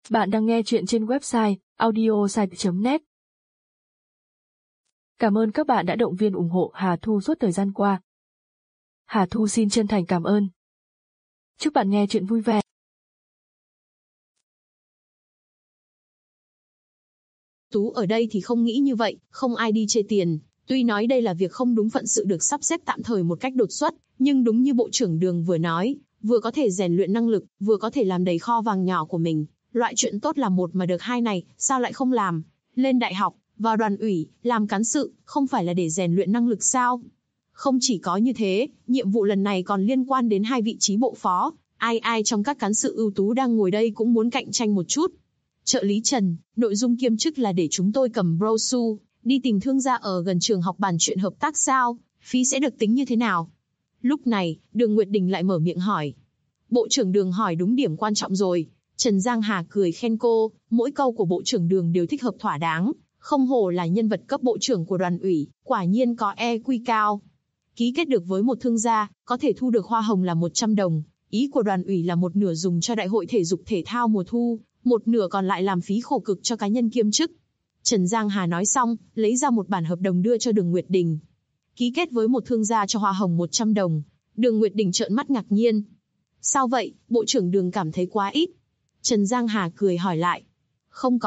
Bạn đang nghe chuyện trên website audiosite.net. Cảm ơn các bạn đã động viên ủng hộ Hà Thu suốt thời gian qua. Hà Thu xin chân thành cảm ơn. Chúc bạn nghe chuyện vui vẻ. Tú ở đây thì không nghĩ như vậy, không ai đi chê tiền. Tuy nói đây là việc không đúng phận sự được sắp xếp tạm thời một cách đột xuất, nhưng đúng như Bộ trưởng Đường vừa nói, vừa có thể rèn luyện năng lực, vừa có thể làm đầy kho vàng nhỏ của mình. Loại chuyện tốt là một mà được hai này, sao lại không làm? Lên đại học, vào đoàn ủy, làm cán sự, không phải là để rèn luyện năng lực sao? Không chỉ có như thế, nhiệm vụ lần này còn liên quan đến 2 vị trí bộ phó. Ai trong các cán sự ưu tú đang ngồi đây cũng muốn cạnh tranh một chút. Trợ lý Trần, nội dung kiêm chức là để chúng tôi cầm brochure, đi tìm thương gia ở gần trường học bàn chuyện hợp tác sao? Phí sẽ được tính như thế nào? Lúc này, Đường Nguyệt Đình lại mở miệng hỏi. Bộ trưởng Đường hỏi đúng điểm quan trọng rồi. Trần Giang Hà cười khen cô, mỗi câu của Bộ trưởng Đường đều thích hợp thỏa đáng. Không hổ là nhân vật cấp bộ trưởng của đoàn ủy, quả nhiên có EQ cao. Ký kết được với một thương gia, có thể thu được hoa hồng là 100 đồng. Ý của đoàn ủy là một nửa dùng cho đại hội thể dục thể thao mùa thu, một nửa còn lại làm phí khổ cực cho cá nhân kiêm chức. Trần Giang Hà nói xong, lấy ra một bản hợp đồng đưa cho Đường Nguyệt Đình. Ký kết với một thương gia cho hoa hồng 100 đồng. Đường Nguyệt Đình trợn mắt ngạc nhiên. Sao vậy, Bộ trưởng Đường cảm thấy quá ít? Trần Giang Hà cười hỏi lại. Không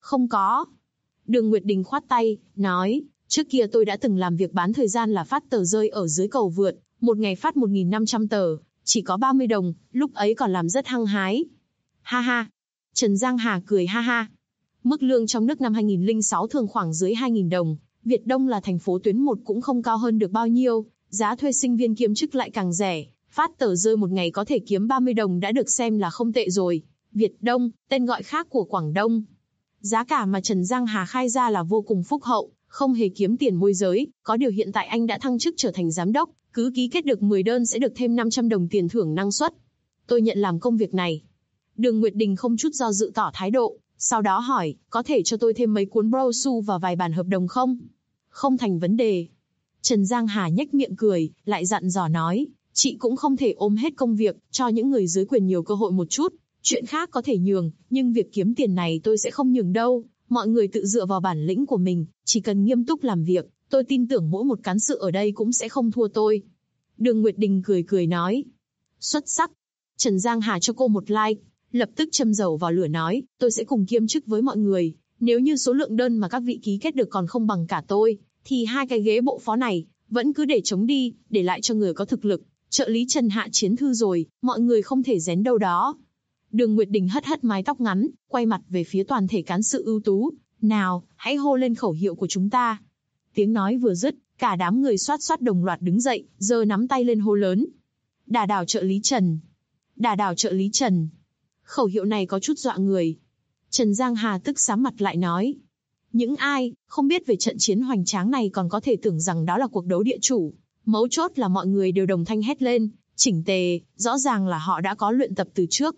có. Đường Nguyệt Đình khoát tay, nói, trước kia tôi đã từng làm việc bán thời gian là phát tờ rơi ở dưới cầu vượt, một ngày phát 1.500 tờ, chỉ có 30 đồng, lúc ấy còn làm rất hăng hái. Ha ha. Trần Giang Hà cười ha ha. Mức lương trong nước năm 2006 thường khoảng dưới 2.000 đồng, Việt Đông là thành phố tuyến 1 cũng không cao hơn được bao nhiêu, giá thuê sinh viên kiêm chức lại càng rẻ, phát tờ rơi một ngày có thể kiếm 30 đồng đã được xem là không tệ rồi. Việt Đông, tên gọi khác của Quảng Đông. Giá cả mà Trần Giang Hà khai ra là vô cùng phúc hậu, không hề kiếm tiền môi giới, có điều hiện tại anh đã thăng chức trở thành giám đốc, cứ ký kết được 10 đơn sẽ được thêm 500 đồng tiền thưởng năng suất. Tôi nhận làm công việc này. Đường Nguyệt Đình không chút do dự tỏ thái độ, sau đó hỏi, có thể cho tôi thêm mấy cuốn brochure và vài bản hợp đồng không? Không thành vấn đề. Trần Giang Hà nhếch miệng cười, lại dặn dò nói, chị cũng không thể ôm hết công việc, cho những người dưới quyền nhiều cơ hội một chút. Chuyện khác có thể nhường, nhưng việc kiếm tiền này tôi sẽ không nhường đâu. Mọi người tự dựa vào bản lĩnh của mình, chỉ cần nghiêm túc làm việc, tôi tin tưởng mỗi một cán sự ở đây cũng sẽ không thua tôi. Đường Nguyệt Đình cười nói. Xuất sắc. Trần Giang Hà cho cô một like, lập tức châm dầu vào lửa nói, tôi sẽ cùng kiêm chức với mọi người. Nếu như số lượng đơn mà các vị ký kết được còn không bằng cả tôi, thì 2 cái ghế bộ phó này, vẫn cứ để trống đi, để lại cho người có thực lực. Trợ lý Trần hạ chiến thư rồi, mọi người không thể rén đâu đó. Đường Nguyệt Đình hất mái tóc ngắn, quay mặt về phía toàn thể cán sự ưu tú. Nào, hãy hô lên khẩu hiệu của chúng ta. Tiếng nói vừa dứt, cả đám người xoát đồng loạt đứng dậy, giơ nắm tay lên hô lớn. Đả đảo trợ lý Trần. Đả đảo trợ lý Trần. Khẩu hiệu này có chút dọa người. Trần Giang Hà tức sám mặt lại nói. Những ai, không biết về trận chiến hoành tráng này còn có thể tưởng rằng đó là cuộc đấu địa chủ. Mấu chốt là mọi người đều đồng thanh hét lên, chỉnh tề, rõ ràng là họ đã có luyện tập từ trước.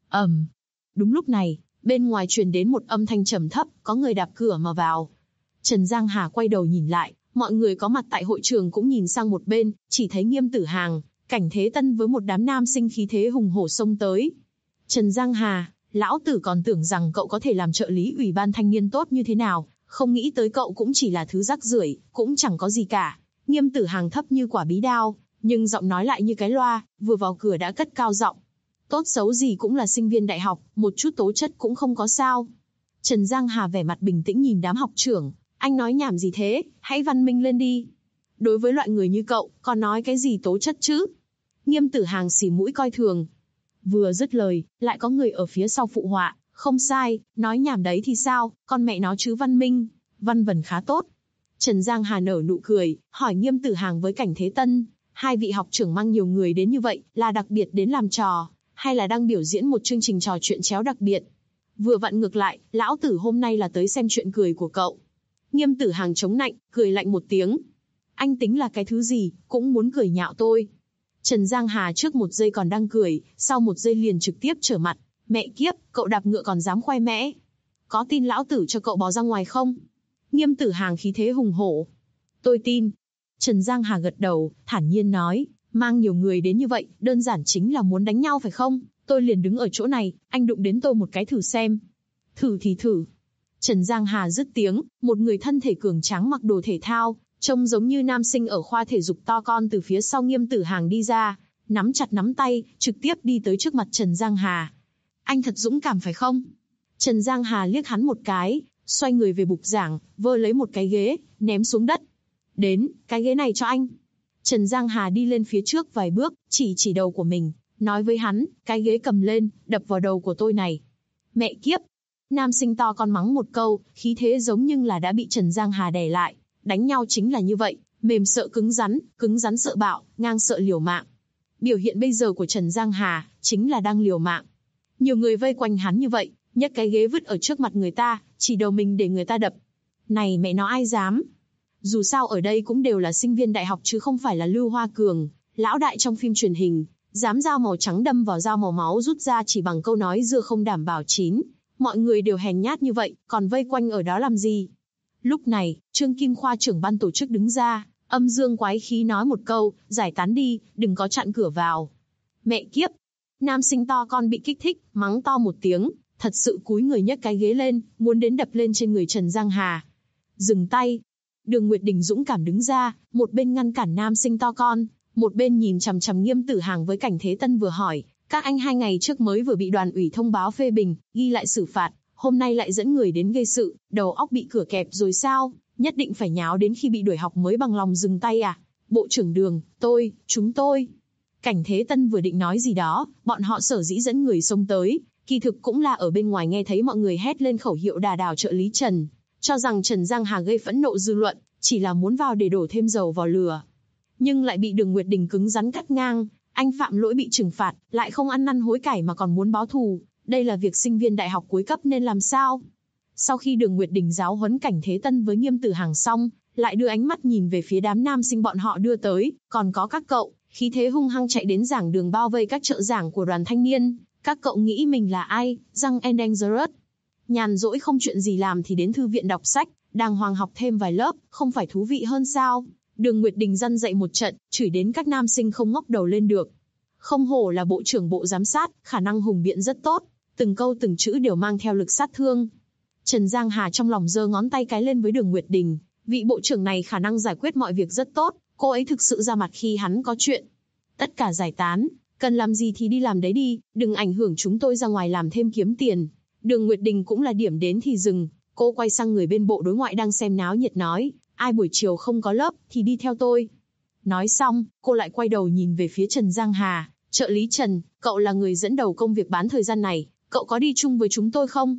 Đúng lúc này, bên ngoài truyền đến một âm thanh trầm thấp, có người đạp cửa mà vào. Trần Giang Hà quay đầu nhìn lại, mọi người có mặt tại hội trường cũng nhìn sang một bên, chỉ thấy Nghiêm Tử Hàng, Cảnh Thế Tân với một đám nam sinh khí thế hùng hổ xông tới. Trần Giang Hà, lão tử còn tưởng rằng cậu có thể làm trợ lý ủy ban thanh niên tốt như thế nào, không nghĩ tới cậu cũng chỉ là thứ rác rưởi, cũng chẳng có gì cả. Nghiêm Tử Hàng thấp như quả bí đao, nhưng giọng nói lại như cái loa, vừa vào cửa đã cất cao giọng. Tốt xấu gì cũng là sinh viên đại học, một chút tố chất cũng không có sao. Trần Giang Hà vẻ mặt bình tĩnh nhìn đám học trưởng, anh nói nhảm gì thế, hãy văn minh lên đi. Đối với loại người như cậu, còn nói cái gì tố chất chứ? Nghiêm Tử Hàng xì mũi coi thường. Vừa dứt lời, lại có người ở phía sau phụ họa, không sai, nói nhảm đấy thì sao, con mẹ nó chứ văn minh, văn vần khá tốt. Trần Giang Hà nở nụ cười, hỏi Nghiêm Tử Hàng với Cảnh Thế Tân, 2 vị học trưởng mang nhiều người đến như vậy, là đặc biệt đến làm trò, hay là đang biểu diễn một chương trình trò chuyện chéo đặc biệt? Vừa vặn ngược lại, lão tử hôm nay là tới xem chuyện cười của cậu. Nghiêm Tử Hàng chống nạnh, cười lạnh một tiếng. Anh tính là cái thứ gì, cũng muốn cười nhạo tôi. Trần Giang Hà trước một giây còn đang cười, sau một giây liền trực tiếp trở mặt. Mẹ kiếp, cậu đạp ngựa còn dám khoe mẽ. Có tin lão tử cho cậu bò ra ngoài không? Nghiêm Tử Hàng khí thế hùng hổ. Tôi tin. Trần Giang Hà gật đầu, thản nhiên nói, mang nhiều người đến như vậy, đơn giản chính là muốn đánh nhau phải không? Tôi liền đứng ở chỗ này, anh đụng đến tôi một cái thử xem. Thử thì thử. Trần Giang Hà dứt tiếng, một người thân thể cường tráng mặc đồ thể thao, trông giống như nam sinh ở khoa thể dục to con từ phía sau Nghiêm Tử Hàng đi ra, nắm chặt nắm tay, trực tiếp đi tới trước mặt Trần Giang Hà. Anh thật dũng cảm phải không? Trần Giang Hà liếc hắn một cái, xoay người về bục giảng, vơ lấy một cái ghế, ném xuống đất. Đến, cái ghế này cho anh. Trần Giang Hà đi lên phía trước vài bước, chỉ đầu của mình, nói với hắn, cái ghế cầm lên, đập vào đầu của tôi này. Mẹ kiếp! Nam sinh to con mắng một câu, khí thế giống như là đã bị Trần Giang Hà đè lại. Đánh nhau chính là như vậy, mềm sợ cứng rắn sợ bạo, ngang sợ liều mạng. Biểu hiện bây giờ của Trần Giang Hà, chính là đang liều mạng. Nhiều người vây quanh hắn như vậy, nhấc cái ghế vứt ở trước mặt người ta, chỉ đầu mình để người ta đập. Này mẹ nó ai dám? Dù sao ở đây cũng đều là sinh viên đại học chứ không phải là Lưu Hoa Cường, lão đại trong phim truyền hình, dám dao màu trắng đâm vào dao màu máu rút ra chỉ bằng câu nói dưa không đảm bảo chín. Mọi người đều hèn nhát như vậy, còn vây quanh ở đó làm gì? Lúc này, Trương Kim Khoa trưởng ban tổ chức đứng ra, âm dương quái khí nói một câu, giải tán đi, đừng có chặn cửa vào. Mẹ kiếp! Nam sinh to con bị kích thích, mắng to một tiếng, thật sự cúi người nhấc cái ghế lên, muốn đến đập lên trên người Trần Giang Hà. Dừng tay! Đường Nguyệt Đình dũng cảm đứng ra, một bên ngăn cản nam sinh to con, một bên nhìn chằm chằm Nghiêm Tử Hàng với Cảnh Thế Tân vừa hỏi, các anh 2 ngày trước mới vừa bị đoàn ủy thông báo phê bình, ghi lại xử phạt, hôm nay lại dẫn người đến gây sự, đầu óc bị cửa kẹp rồi sao, nhất định phải nháo đến khi bị đuổi học mới bằng lòng dừng tay à? Bộ trưởng Đường, chúng tôi. Cảnh Thế Tân vừa định nói gì đó, bọn họ sở dĩ dẫn người xông tới, kỳ thực cũng là ở bên ngoài nghe thấy mọi người hét lên khẩu hiệu đà đảo trợ lý Trần, cho rằng Trần Giang Hà gây phẫn nộ dư luận, chỉ là muốn vào để đổ thêm dầu vào lửa. Nhưng lại bị Đường Nguyệt Đình cứng rắn cắt ngang, anh phạm lỗi bị trừng phạt, lại không ăn năn hối cải mà còn muốn báo thù, đây là việc sinh viên đại học cuối cấp nên làm sao? Sau khi Đường Nguyệt Đình giáo huấn Cảnh Thế Tân với Nghiêm Tử Hàng xong, lại đưa ánh mắt nhìn về phía đám nam sinh bọn họ đưa tới, còn có các cậu, khí thế hung hăng chạy đến giảng đường bao vây các trợ giảng của đoàn thanh niên, các cậu nghĩ mình là ai, Young and Dangerous. Nhàn rỗi không chuyện gì làm thì đến thư viện đọc sách, đàng hoàng học thêm vài lớp, không phải thú vị hơn sao? Đường Nguyệt Đình răn dạy một trận, chửi đến các nam sinh không ngóc đầu lên được. Không hổ là bộ trưởng bộ giám sát, khả năng hùng biện rất tốt, từng câu từng chữ đều mang theo lực sát thương. Trần Giang Hà trong lòng giơ ngón tay cái lên với Đường Nguyệt Đình, vị bộ trưởng này khả năng giải quyết mọi việc rất tốt, cô ấy thực sự ra mặt khi hắn có chuyện. Tất cả giải tán, cần làm gì thì đi làm đấy đi, đừng ảnh hưởng chúng tôi ra ngoài làm thêm kiếm tiền. Đường Nguyệt Đình cũng là điểm đến thì dừng, cô quay sang người bên bộ đối ngoại đang xem náo nhiệt nói, ai buổi chiều không có lớp thì đi theo tôi. Nói xong, cô lại quay đầu nhìn về phía Trần Giang Hà, trợ lý Trần, cậu là người dẫn đầu công việc bán thời gian này, cậu có đi chung với chúng tôi không?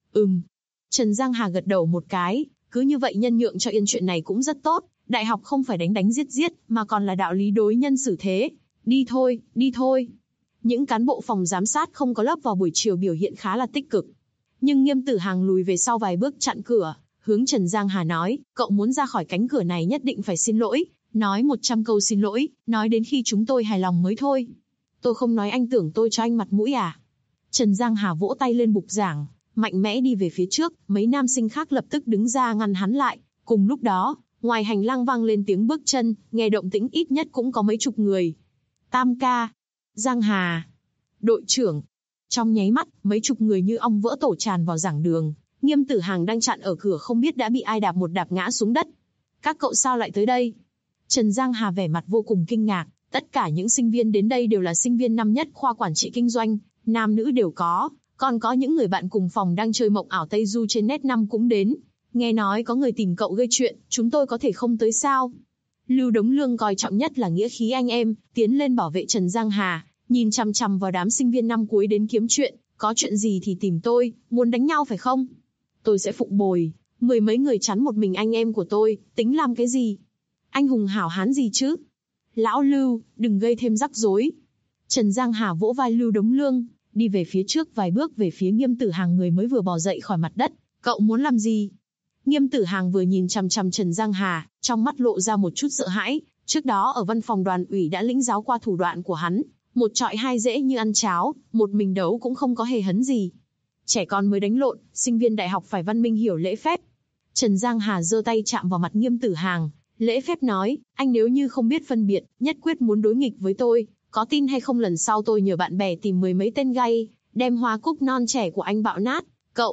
Trần Giang Hà gật đầu một cái, cứ như vậy nhân nhượng cho yên chuyện này cũng rất tốt, đại học không phải đánh giết, mà còn là đạo lý đối nhân xử thế. Đi thôi. Những cán bộ phòng giám sát không có lớp vào buổi chiều biểu hiện khá là tích cực. Nhưng Nghiêm Tử Hàng lùi về sau vài bước chặn cửa, hướng Trần Giang Hà nói, cậu muốn ra khỏi cánh cửa này nhất định phải xin lỗi, nói 100 câu xin lỗi, nói đến khi chúng tôi hài lòng mới thôi. Tôi không nói anh tưởng tôi cho anh mặt mũi à? Trần Giang Hà vỗ tay lên bục giảng, mạnh mẽ đi về phía trước, mấy nam sinh khác lập tức đứng ra ngăn hắn lại. Cùng lúc đó, ngoài hành lang vang lên tiếng bước chân, nghe động tĩnh ít nhất cũng có mấy chục người. Tam ca, Giang Hà, đội trưởng. Trong nháy mắt, mấy chục người như ong vỡ tổ tràn vào giảng đường. Nghiêm Tử Hàng đang chặn ở cửa không biết đã bị ai đạp một đạp ngã xuống đất. Các cậu sao lại tới đây? Trần Giang Hà vẻ mặt vô cùng kinh ngạc. Tất cả những sinh viên đến đây đều là sinh viên năm nhất khoa quản trị kinh doanh, nam nữ đều có. Còn có những người bạn cùng phòng đang chơi mộng ảo Tây Du trên net 5 cũng đến. Nghe nói có người tìm cậu gây chuyện, chúng tôi có thể không tới sao? Lưu Đống Lương coi trọng nhất là nghĩa khí anh em, tiến lên bảo vệ Trần Giang Hà, nhìn chằm chằm vào đám sinh viên năm cuối đến kiếm chuyện, có chuyện gì thì tìm tôi, muốn đánh nhau phải không? Tôi sẽ phụng bồi, 10 mấy người chắn một mình anh em của tôi, tính làm cái gì? Anh hùng hảo hán gì chứ? Lão Lưu, đừng gây thêm rắc rối. Trần Giang Hà vỗ vai Lưu Đống Lương, đi về phía trước vài bước về phía Nghiêm Tử Hàng người mới vừa bò dậy khỏi mặt đất. Cậu muốn làm gì? Nghiêm Tử Hàng vừa nhìn chằm chằm Trần Giang Hà, trong mắt lộ ra một chút sợ hãi. Trước đó ở văn phòng đoàn ủy đã lĩnh giáo qua thủ đoạn của hắn, một trọi hai dễ như ăn cháo, một mình đấu cũng không có hề hấn gì. Trẻ con mới đánh lộn, sinh viên đại học phải văn minh hiểu lễ phép. Trần Giang Hà giơ tay chạm vào mặt Nghiêm Tử Hàng, lễ phép nói, anh nếu như không biết phân biệt, nhất quyết muốn đối nghịch với tôi, có tin hay không lần sau tôi nhờ bạn bè tìm 10 mấy tên gay, đem hoa cúc non trẻ của anh bạo nát. Cậu,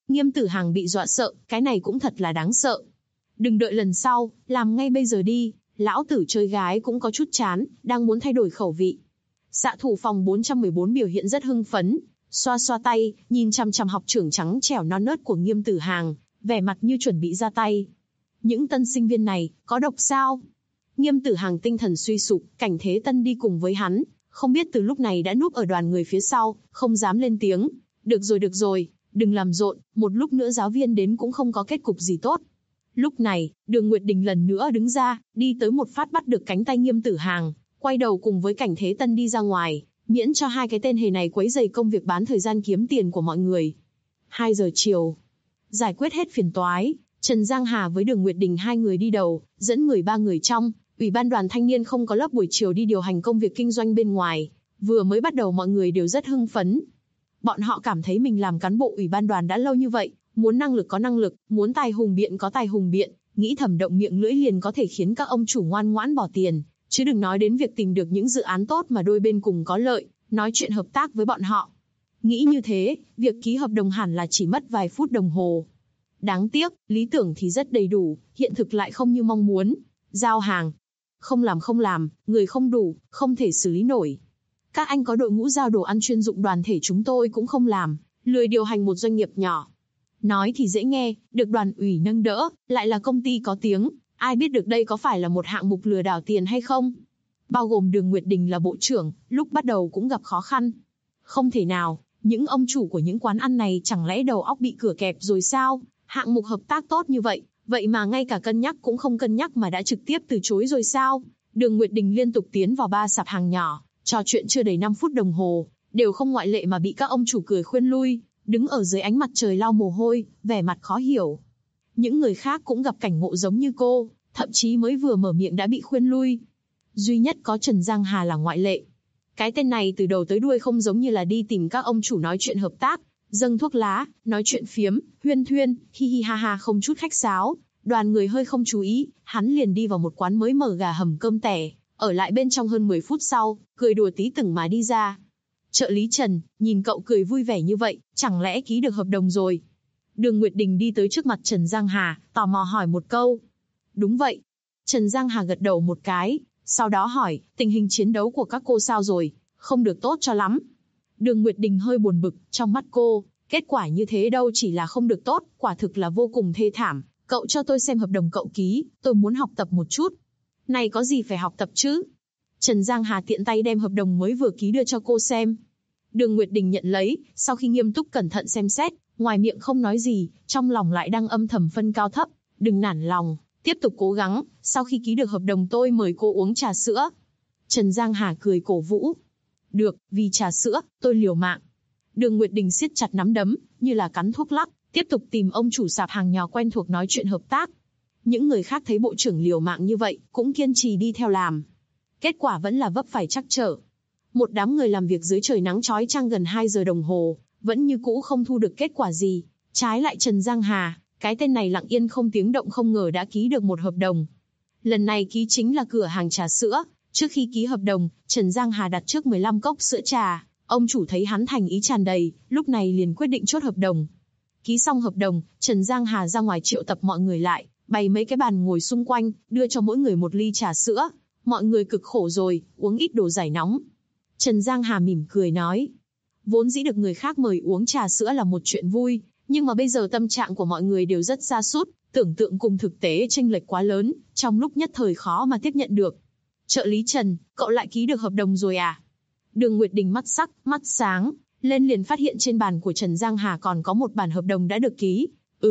Nghiêm Tử Hằng bị dọa sợ, cái này cũng thật là đáng sợ. Đừng đợi lần sau, làm ngay bây giờ đi, lão tử chơi gái cũng có chút chán, đang muốn thay đổi khẩu vị. Xạ thủ phòng 414 biểu hiện rất hưng phấn, xoa xoa tay, nhìn chằm chằm học trưởng trắng trẻo non nớt của Nghiêm Tử Hằng, vẻ mặt như chuẩn bị ra tay. Những tân sinh viên này, có độc sao? Nghiêm Tử Hằng tinh thần suy sụp, Cảnh Thế Tân đi cùng với hắn, không biết từ lúc này đã núp ở đoàn người phía sau, không dám lên tiếng. Được rồi, đừng làm rộn, một lúc nữa giáo viên đến cũng không có kết cục gì tốt. Lúc này, Đường Nguyệt Đình lần nữa đứng ra, đi tới một phát bắt được cánh tay Nghiêm Tử Hằng, quay đầu cùng với Cảnh Thế Tân đi ra ngoài, miễn cho hai cái tên hề này quấy rầy công việc bán thời gian kiếm tiền của mọi người. 2 giờ chiều, giải quyết hết phiền toái, Trần Giang Hà với Đường Nguyệt Đình hai người đi đầu, dẫn 3 người trong. Ủy ban đoàn thanh niên không có lớp buổi chiều đi điều hành công việc kinh doanh bên ngoài, vừa mới bắt đầu mọi người đều rất hưng phấn. Bọn họ cảm thấy mình làm cán bộ ủy ban đoàn đã lâu như vậy, muốn năng lực có năng lực, muốn tài hùng biện có tài hùng biện, nghĩ thầm động miệng lưỡi liền có thể khiến các ông chủ ngoan ngoãn bỏ tiền, chứ đừng nói đến việc tìm được những dự án tốt mà đôi bên cùng có lợi, nói chuyện hợp tác với bọn họ. Nghĩ như thế, việc ký hợp đồng hẳn là chỉ mất vài phút đồng hồ. Đáng tiếc, lý tưởng thì rất đầy đủ, hiện thực lại không như mong muốn. Giao hàng. Không làm, người không đủ, không thể xử lý nổi. Các anh có đội ngũ giao đồ ăn chuyên dụng đoàn thể chúng tôi cũng không làm, lười điều hành một doanh nghiệp nhỏ. Nói thì dễ nghe, được đoàn ủy nâng đỡ, lại là công ty có tiếng, ai biết được đây có phải là một hạng mục lừa đảo tiền hay không? Bao gồm Đường Nguyệt Đình là bộ trưởng, lúc bắt đầu cũng gặp khó khăn. Không thể nào, những ông chủ của những quán ăn này chẳng lẽ đầu óc bị cửa kẹp rồi sao? Hạng mục hợp tác tốt như vậy, vậy mà ngay cả cân nhắc cũng không cân nhắc mà đã trực tiếp từ chối rồi sao? Đường Nguyệt Đình liên tục tiến vào 3 sạp hàng nhỏ, trò chuyện chưa đầy 5 phút đồng hồ, đều không ngoại lệ mà bị các ông chủ cười khuyên lui, đứng ở dưới ánh mặt trời lau mồ hôi, vẻ mặt khó hiểu. Những người khác cũng gặp cảnh ngộ giống như cô, thậm chí mới vừa mở miệng đã bị khuyên lui. Duy nhất có Trần Giang Hà là ngoại lệ. Cái tên này từ đầu tới đuôi không giống như là đi tìm các ông chủ nói chuyện hợp tác, dâng thuốc lá, nói chuyện phiếm, huyên thuyên, hi hi ha ha không chút khách sáo. Đoàn người hơi không chú ý, hắn liền đi vào một quán mới mở gà hầm cơm tẻ, ở lại bên trong hơn 10 phút sau, cười đùa tí từng mà đi ra. Trợ lý Trần, nhìn cậu cười vui vẻ như vậy, chẳng lẽ ký được hợp đồng rồi? Đường Nguyệt Đình đi tới trước mặt Trần Giang Hà, tò mò hỏi một câu. Đúng vậy. Trần Giang Hà gật đầu một cái, sau đó hỏi, tình hình chiến đấu của các cô sao rồi? Không được tốt cho lắm. Đường Nguyệt Đình hơi buồn bực, trong mắt cô, kết quả như thế đâu chỉ là không được tốt, quả thực là vô cùng thê thảm. Cậu cho tôi xem hợp đồng cậu ký, tôi muốn học tập một chút. Này có gì phải học tập chứ? Trần Giang Hà tiện tay đem hợp đồng mới vừa ký đưa cho cô xem. Đường Nguyệt Đình nhận lấy, sau khi nghiêm túc cẩn thận xem xét, ngoài miệng không nói gì, trong lòng lại đang âm thầm phân cao thấp. Đừng nản lòng, tiếp tục cố gắng, sau khi ký được hợp đồng tôi mời cô uống trà sữa. Trần Giang Hà cười cổ vũ. Được, vì trà sữa, tôi liều mạng. Đường Nguyệt Đình siết chặt nắm đấm, như là cắn thuốc lắc, tiếp tục tìm ông chủ sạp hàng nhỏ quen thuộc nói chuyện hợp tác. Những người khác thấy bộ trưởng liều mạng như vậy, cũng kiên trì đi theo làm. Kết quả vẫn là vấp phải trắc trở. Một đám người làm việc dưới trời nắng chói chang gần 2 giờ đồng hồ, vẫn như cũ không thu được kết quả gì. Trái lại Trần Giang Hà, cái tên này lặng yên không tiếng động không ngờ đã ký được một hợp đồng. Lần này ký chính là cửa hàng trà sữa. Trước khi ký hợp đồng, Trần Giang Hà đặt trước 15 cốc sữa trà. Ông chủ thấy hắn thành ý tràn đầy, lúc này liền quyết định chốt hợp đồng. Ký xong hợp đồng, Trần Giang Hà ra ngoài triệu tập mọi người lại, bày mấy cái bàn ngồi xung quanh, đưa cho mỗi người một ly trà sữa. Mọi người cực khổ rồi, uống ít đồ giải nóng. Trần Giang Hà mỉm cười nói. Vốn dĩ được người khác mời uống trà sữa là một chuyện vui, nhưng mà bây giờ tâm trạng của mọi người đều rất sa sút, tưởng tượng cùng thực tế chênh lệch quá lớn, trong lúc nhất thời khó mà tiếp nhận được. Trợ lý Trần, cậu lại ký được hợp đồng rồi à? Đường Nguyệt Đình mắt sắc, mắt sáng, lên liền phát hiện trên bàn của Trần Giang Hà còn có một bản hợp đồng đã được ký.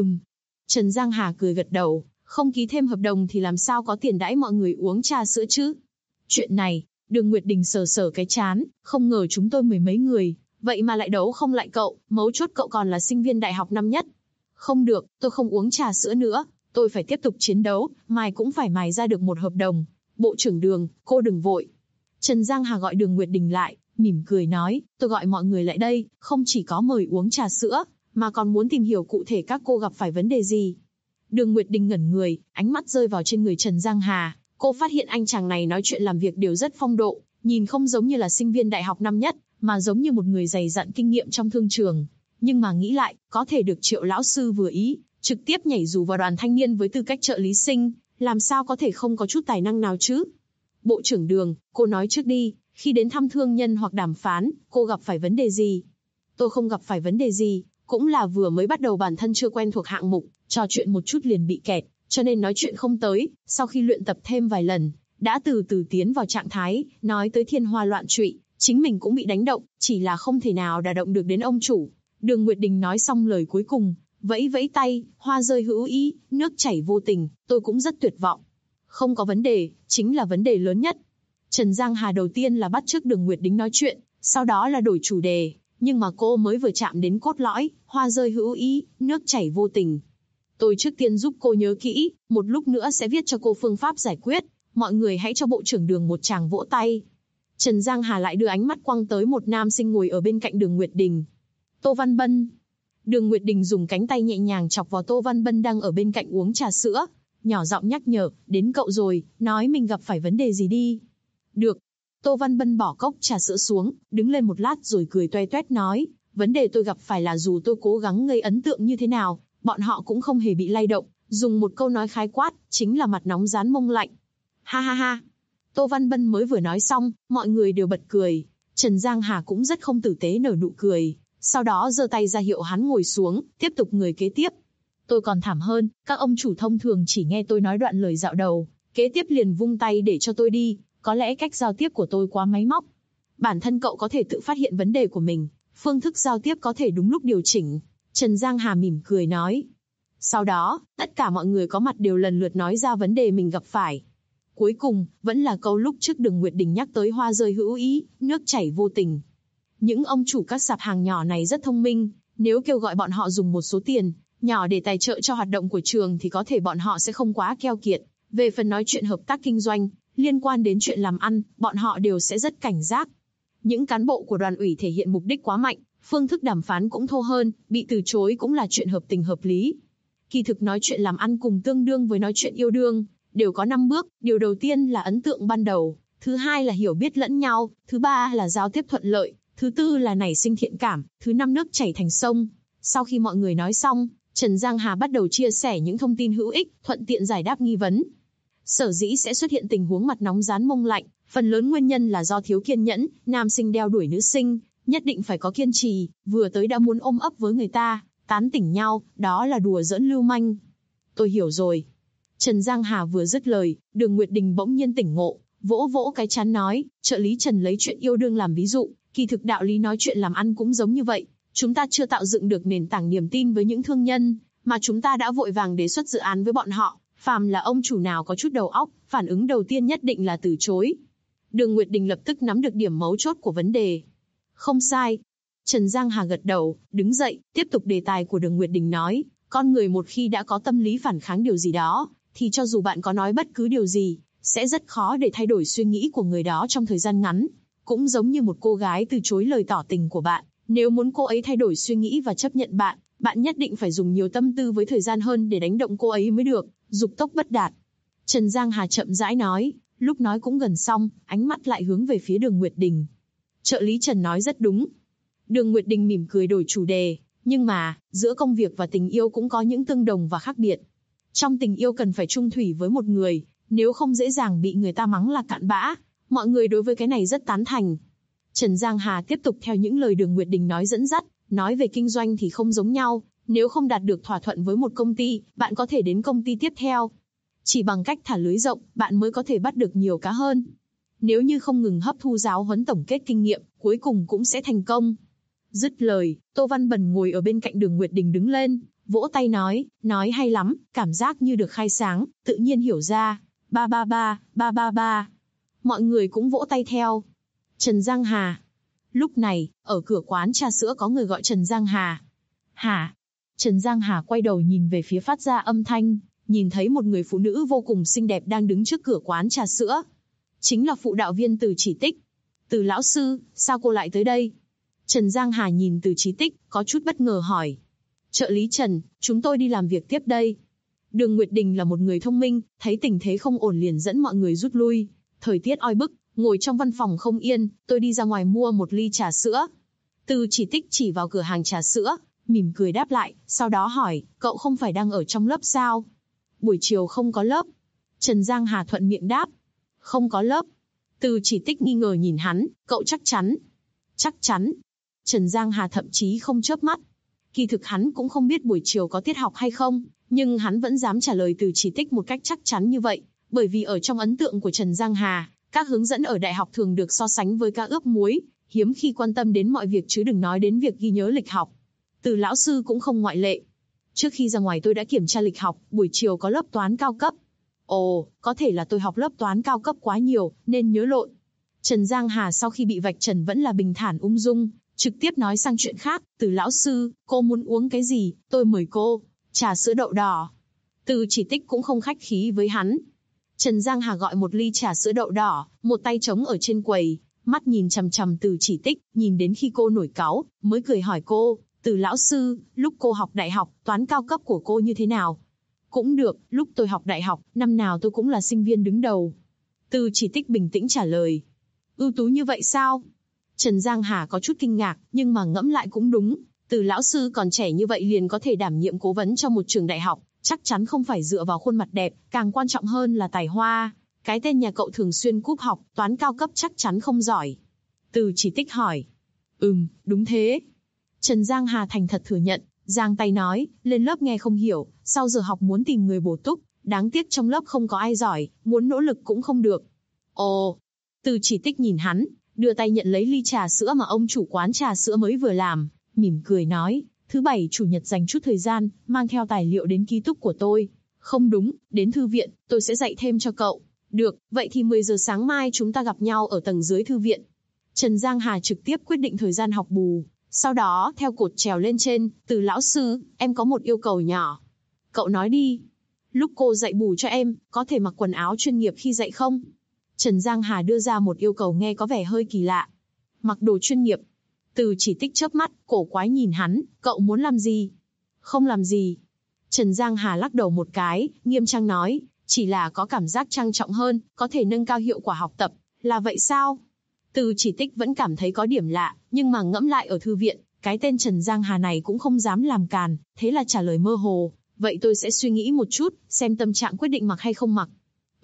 Trần Giang Hà cười gật đầu, không ký thêm hợp đồng thì làm sao có tiền đãi mọi người uống trà sữa chứ? Chuyện này, Đường Nguyệt Đình sờ sờ cái trán, không ngờ chúng tôi 10 mấy người, vậy mà lại đấu không lại cậu, mấu chốt cậu còn là sinh viên đại học năm nhất. Không được, tôi không uống trà sữa nữa, tôi phải tiếp tục chiến đấu, mai cũng phải mài ra được một hợp đồng. Bộ trưởng Đường, cô đừng vội. Trần Giang Hà gọi Đường Nguyệt Đình lại, mỉm cười nói, tôi gọi mọi người lại đây, không chỉ có mời uống trà sữa, mà còn muốn tìm hiểu cụ thể các cô gặp phải vấn đề gì. Đường Nguyệt Đình ngẩn người, ánh mắt rơi vào trên người Trần Giang Hà, cô phát hiện anh chàng này nói chuyện làm việc đều rất phong độ, nhìn không giống như là sinh viên đại học năm nhất, mà giống như một người dày dặn kinh nghiệm trong thương trường. nhưng mà nghĩ lại, có thể được Triệu lão sư vừa ý, trực tiếp nhảy dù vào đoàn thanh niên với tư cách trợ lý sinh, làm sao có thể không có chút tài năng nào chứ? Bộ trưởng Đường, cô nói trước đi, khi đến thăm thương nhân hoặc đàm phán, cô gặp phải vấn đề gì? Tôi không gặp phải vấn đề gì, cũng là vừa mới bắt đầu bản thân chưa quen thuộc hạng mục, trò chuyện một chút liền bị kẹt, cho nên nói chuyện không tới, sau khi luyện tập thêm vài lần, đã từ từ tiến vào trạng thái, nói tới thiên hoa loạn trụy, chính mình cũng bị đánh động, chỉ là không thể nào đả động được đến ông chủ. Đường Nguyệt Đình nói xong lời cuối cùng, vẫy vẫy tay, hoa rơi hữu ý, nước chảy vô tình, tôi cũng rất tuyệt vọng. Không có vấn đề, chính là vấn đề lớn nhất. Trần Giang Hà đầu tiên là bắt chước Đường Nguyệt Đình nói chuyện, sau đó là đổi chủ đề, nhưng mà cô mới vừa chạm đến cốt lõi, hoa rơi hữu ý, nước chảy vô tình. Tôi trước tiên giúp cô nhớ kỹ, một lúc nữa sẽ viết cho cô phương pháp giải quyết, mọi người hãy cho bộ trưởng Đường một tràng vỗ tay. Trần Giang Hà lại đưa ánh mắt quăng tới một nam sinh ngồi ở bên cạnh Đường Nguyệt Đình. Tô Văn Bân. Đường Nguyệt Đình dùng cánh tay nhẹ nhàng chọc vào Tô Văn Bân đang ở bên cạnh uống trà sữa, nhỏ giọng nhắc nhở, đến cậu rồi, nói mình gặp phải vấn đề gì đi. Được. Tô Văn Bân bỏ cốc trà sữa xuống, đứng lên một lát rồi cười toe toét nói, vấn đề tôi gặp phải là dù tôi cố gắng gây ấn tượng như thế nào, bọn họ cũng không hề bị lay động, dùng một câu nói khái quát, chính là mặt nóng rán mông lạnh. Ha ha ha. Tô Văn Bân mới vừa nói xong, mọi người đều bật cười, Trần Giang Hà cũng rất không tử tế nở nụ cười, sau đó giơ tay ra hiệu hắn ngồi xuống, tiếp tục người kế tiếp. Tôi còn thảm hơn, các ông chủ thông thường chỉ nghe tôi nói đoạn lời dạo đầu, kế tiếp liền vung tay để cho tôi đi, có lẽ cách giao tiếp của tôi quá máy móc. Bản thân cậu có thể tự phát hiện vấn đề của mình, phương thức giao tiếp có thể đúng lúc điều chỉnh. Trần Giang Hà mỉm cười nói. Sau đó, tất cả mọi người có mặt đều lần lượt nói ra vấn đề mình gặp phải. Cuối cùng, vẫn là câu lúc trước Đường Nguyệt Đình nhắc tới hoa rơi hữu ý, nước chảy vô tình. Những ông chủ các sạp hàng nhỏ này rất thông minh, nếu kêu gọi bọn họ dùng một số tiền nhỏ để tài trợ cho hoạt động của trường thì có thể bọn họ sẽ không quá keo kiệt. Về phần nói chuyện hợp tác kinh doanh, liên quan đến chuyện làm ăn, bọn họ đều sẽ rất cảnh giác. Những cán bộ của đoàn ủy thể hiện mục đích quá mạnh, phương thức đàm phán cũng thô hơn, bị từ chối cũng là chuyện hợp tình hợp lý. Kỳ thực nói chuyện làm ăn cùng tương đương với nói chuyện yêu đương, đều có 5 bước, điều đầu tiên là ấn tượng ban đầu, thứ hai là hiểu biết lẫn nhau, thứ ba là giao tiếp thuận lợi, thứ tư là nảy sinh thiện cảm, thứ năm nước chảy thành sông. Sau khi mọi người nói xong, Trần Giang Hà bắt đầu chia sẻ những thông tin hữu ích, thuận tiện giải đáp nghi vấn. Sở dĩ sẽ xuất hiện tình huống mặt nóng rán mông lạnh, phần lớn nguyên nhân là do thiếu kiên nhẫn, nam sinh đeo đuổi nữ sinh, nhất định phải có kiên trì, vừa tới đã muốn ôm ấp với người ta, tán tỉnh nhau, đó là đùa giỡn lưu manh. Tôi hiểu rồi. Trần Giang Hà vừa dứt lời, Đường Nguyệt Đình bỗng nhiên tỉnh ngộ, vỗ vỗ cái trán nói, trợ lý Trần lấy chuyện yêu đương làm ví dụ, kỳ thực đạo lý nói chuyện làm ăn cũng giống như vậy. Chúng ta chưa tạo dựng được nền tảng niềm tin với những thương nhân, mà chúng ta đã vội vàng đề xuất dự án với bọn họ. Phàm là ông chủ nào có chút đầu óc, phản ứng đầu tiên nhất định là từ chối. Đường Nguyệt Đình lập tức nắm được điểm mấu chốt của vấn đề. Không sai. Trần Giang Hà gật đầu, đứng dậy, tiếp tục đề tài của Đường Nguyệt Đình nói, con người một khi đã có tâm lý phản kháng điều gì đó, thì cho dù bạn có nói bất cứ điều gì, sẽ rất khó để thay đổi suy nghĩ của người đó trong thời gian ngắn. Cũng giống như một cô gái từ chối lời tỏ tình của bạn, nếu muốn cô ấy thay đổi suy nghĩ và chấp nhận bạn, bạn nhất định phải dùng nhiều tâm tư với thời gian hơn để đánh động cô ấy mới được, dục tốc bất đạt. Trần Giang Hà chậm rãi nói, lúc nói cũng gần xong, ánh mắt lại hướng về phía Đường Nguyệt Đình. Trợ lý Trần nói rất đúng. Đường Nguyệt Đình mỉm cười đổi chủ đề, nhưng mà, giữa công việc và tình yêu cũng có những tương đồng và khác biệt. Trong tình yêu cần phải chung thủy với một người, nếu không dễ dàng bị người ta mắng là cặn bã. Mọi người đối với cái này rất tán thành. Trần Giang Hà tiếp tục theo những lời Đường Nguyệt Đình nói dẫn dắt, nói về kinh doanh thì không giống nhau. Nếu không đạt được thỏa thuận với một công ty, bạn có thể đến công ty tiếp theo. Chỉ bằng cách thả lưới rộng, bạn mới có thể bắt được nhiều cá hơn. Nếu như không ngừng hấp thu giáo huấn tổng kết kinh nghiệm, cuối cùng cũng sẽ thành công. Dứt lời, Tô Văn Bần ngồi ở bên cạnh Đường Nguyệt Đình đứng lên, vỗ tay nói hay lắm, cảm giác như được khai sáng, tự nhiên hiểu ra. Ba ba ba, ba ba ba. Mọi người cũng vỗ tay theo. Trần Giang Hà. Lúc này, ở cửa quán trà sữa có người gọi Trần Giang Hà. Hả? Trần Giang Hà quay đầu nhìn về phía phát ra âm thanh, nhìn thấy một người phụ nữ vô cùng xinh đẹp đang đứng trước cửa quán trà sữa. Chính là phụ đạo viên Từ Chỉ Tích. Từ lão sư, sao cô lại tới đây? Trần Giang Hà nhìn Từ Chỉ Tích, có chút bất ngờ hỏi. Trợ lý Trần, chúng tôi đi làm việc tiếp đây. Đường Nguyệt Đình là một người thông minh, thấy tình thế không ổn liền dẫn mọi người rút lui. Thời tiết oi bức, ngồi trong văn phòng không yên, tôi đi ra ngoài mua một ly trà sữa. Từ Chỉ Tích chỉ vào cửa hàng trà sữa, mỉm cười đáp lại, sau đó hỏi, cậu không phải đang ở trong lớp sao? Buổi chiều không có lớp. Trần Giang Hà thuận miệng đáp. Không có lớp. Từ Chỉ Tích nghi ngờ nhìn hắn, cậu chắc chắn. Chắc chắn. Trần Giang Hà thậm chí không chớp mắt. Kỳ thực hắn cũng không biết buổi chiều có tiết học hay không, nhưng hắn vẫn dám trả lời Từ Chỉ Tích một cách chắc chắn như vậy, bởi vì ở trong ấn tượng của Trần Giang Hà, các hướng dẫn ở đại học thường được so sánh với cá ướp muối, hiếm khi quan tâm đến mọi việc chứ đừng nói đến việc ghi nhớ lịch học. Từ lão sư cũng không ngoại lệ. Trước khi ra ngoài tôi đã kiểm tra lịch học, buổi chiều có lớp toán cao cấp. Ồ, có thể là tôi học lớp toán cao cấp quá nhiều, nên nhớ lộn. Trần Giang Hà sau khi bị vạch trần vẫn là bình thản ung dung, trực tiếp nói sang chuyện khác. Từ lão sư, cô muốn uống cái gì, tôi mời cô. Trà sữa đậu đỏ. Từ Chỉ Tích cũng không khách khí với hắn. Trần Giang Hà gọi một ly trà sữa đậu đỏ, một tay trống ở trên quầy, mắt nhìn chằm chằm Từ Chỉ Tích, nhìn đến khi cô nổi cáu, mới cười hỏi cô, Từ lão sư, lúc cô học đại học, toán cao cấp của cô như thế nào? Cũng được, lúc tôi học đại học, năm nào tôi cũng là sinh viên đứng đầu. Từ Chỉ Tích bình tĩnh trả lời. Ưu tú như vậy sao? Trần Giang Hà có chút kinh ngạc, nhưng mà ngẫm lại cũng đúng. Từ lão sư còn trẻ như vậy liền có thể đảm nhiệm cố vấn cho một trường đại học, chắc chắn không phải dựa vào khuôn mặt đẹp, càng quan trọng hơn là tài hoa. Cái tên nhà cậu thường xuyên cúp học, toán cao cấp chắc chắn không giỏi. Từ Chỉ Tích hỏi. Đúng thế. Trần Giang Hà thành thật thừa nhận, giang tay nói, lên lớp nghe không hiểu, sau giờ học muốn tìm người bổ túc, đáng tiếc trong lớp không có ai giỏi, muốn nỗ lực cũng không được. Ồ. Từ Chỉ Tích nhìn hắn, đưa tay nhận lấy ly trà sữa mà ông chủ quán trà sữa mới vừa làm, mỉm cười nói, thứ bảy chủ nhật dành chút thời gian, mang theo tài liệu đến ký túc của tôi. Không đúng, đến thư viện, tôi sẽ dạy thêm cho cậu. Được, vậy thì 10 giờ sáng mai chúng ta gặp nhau ở tầng dưới thư viện. Trần Giang Hà trực tiếp quyết định thời gian học bù, sau đó theo cột trèo lên trên. Từ lão sư, em có một yêu cầu nhỏ. Cậu nói đi. Lúc cô dạy bù cho em, có thể mặc quần áo chuyên nghiệp khi dạy không? Trần Giang Hà đưa ra một yêu cầu nghe có vẻ hơi kỳ lạ. Mặc đồ chuyên nghiệp. Từ Chỉ Tích chớp mắt, cổ quái nhìn hắn, cậu muốn làm gì? Không làm gì. Trần Giang Hà lắc đầu một cái, nghiêm trang nói, chỉ là có cảm giác trang trọng hơn, có thể nâng cao hiệu quả học tập, là vậy sao? Từ Chỉ Tích vẫn cảm thấy có điểm lạ, nhưng mà ngẫm lại ở thư viện, cái tên Trần Giang Hà này cũng không dám làm càn, thế là trả lời mơ hồ, vậy tôi sẽ suy nghĩ một chút, xem tâm trạng quyết định mặc hay không mặc.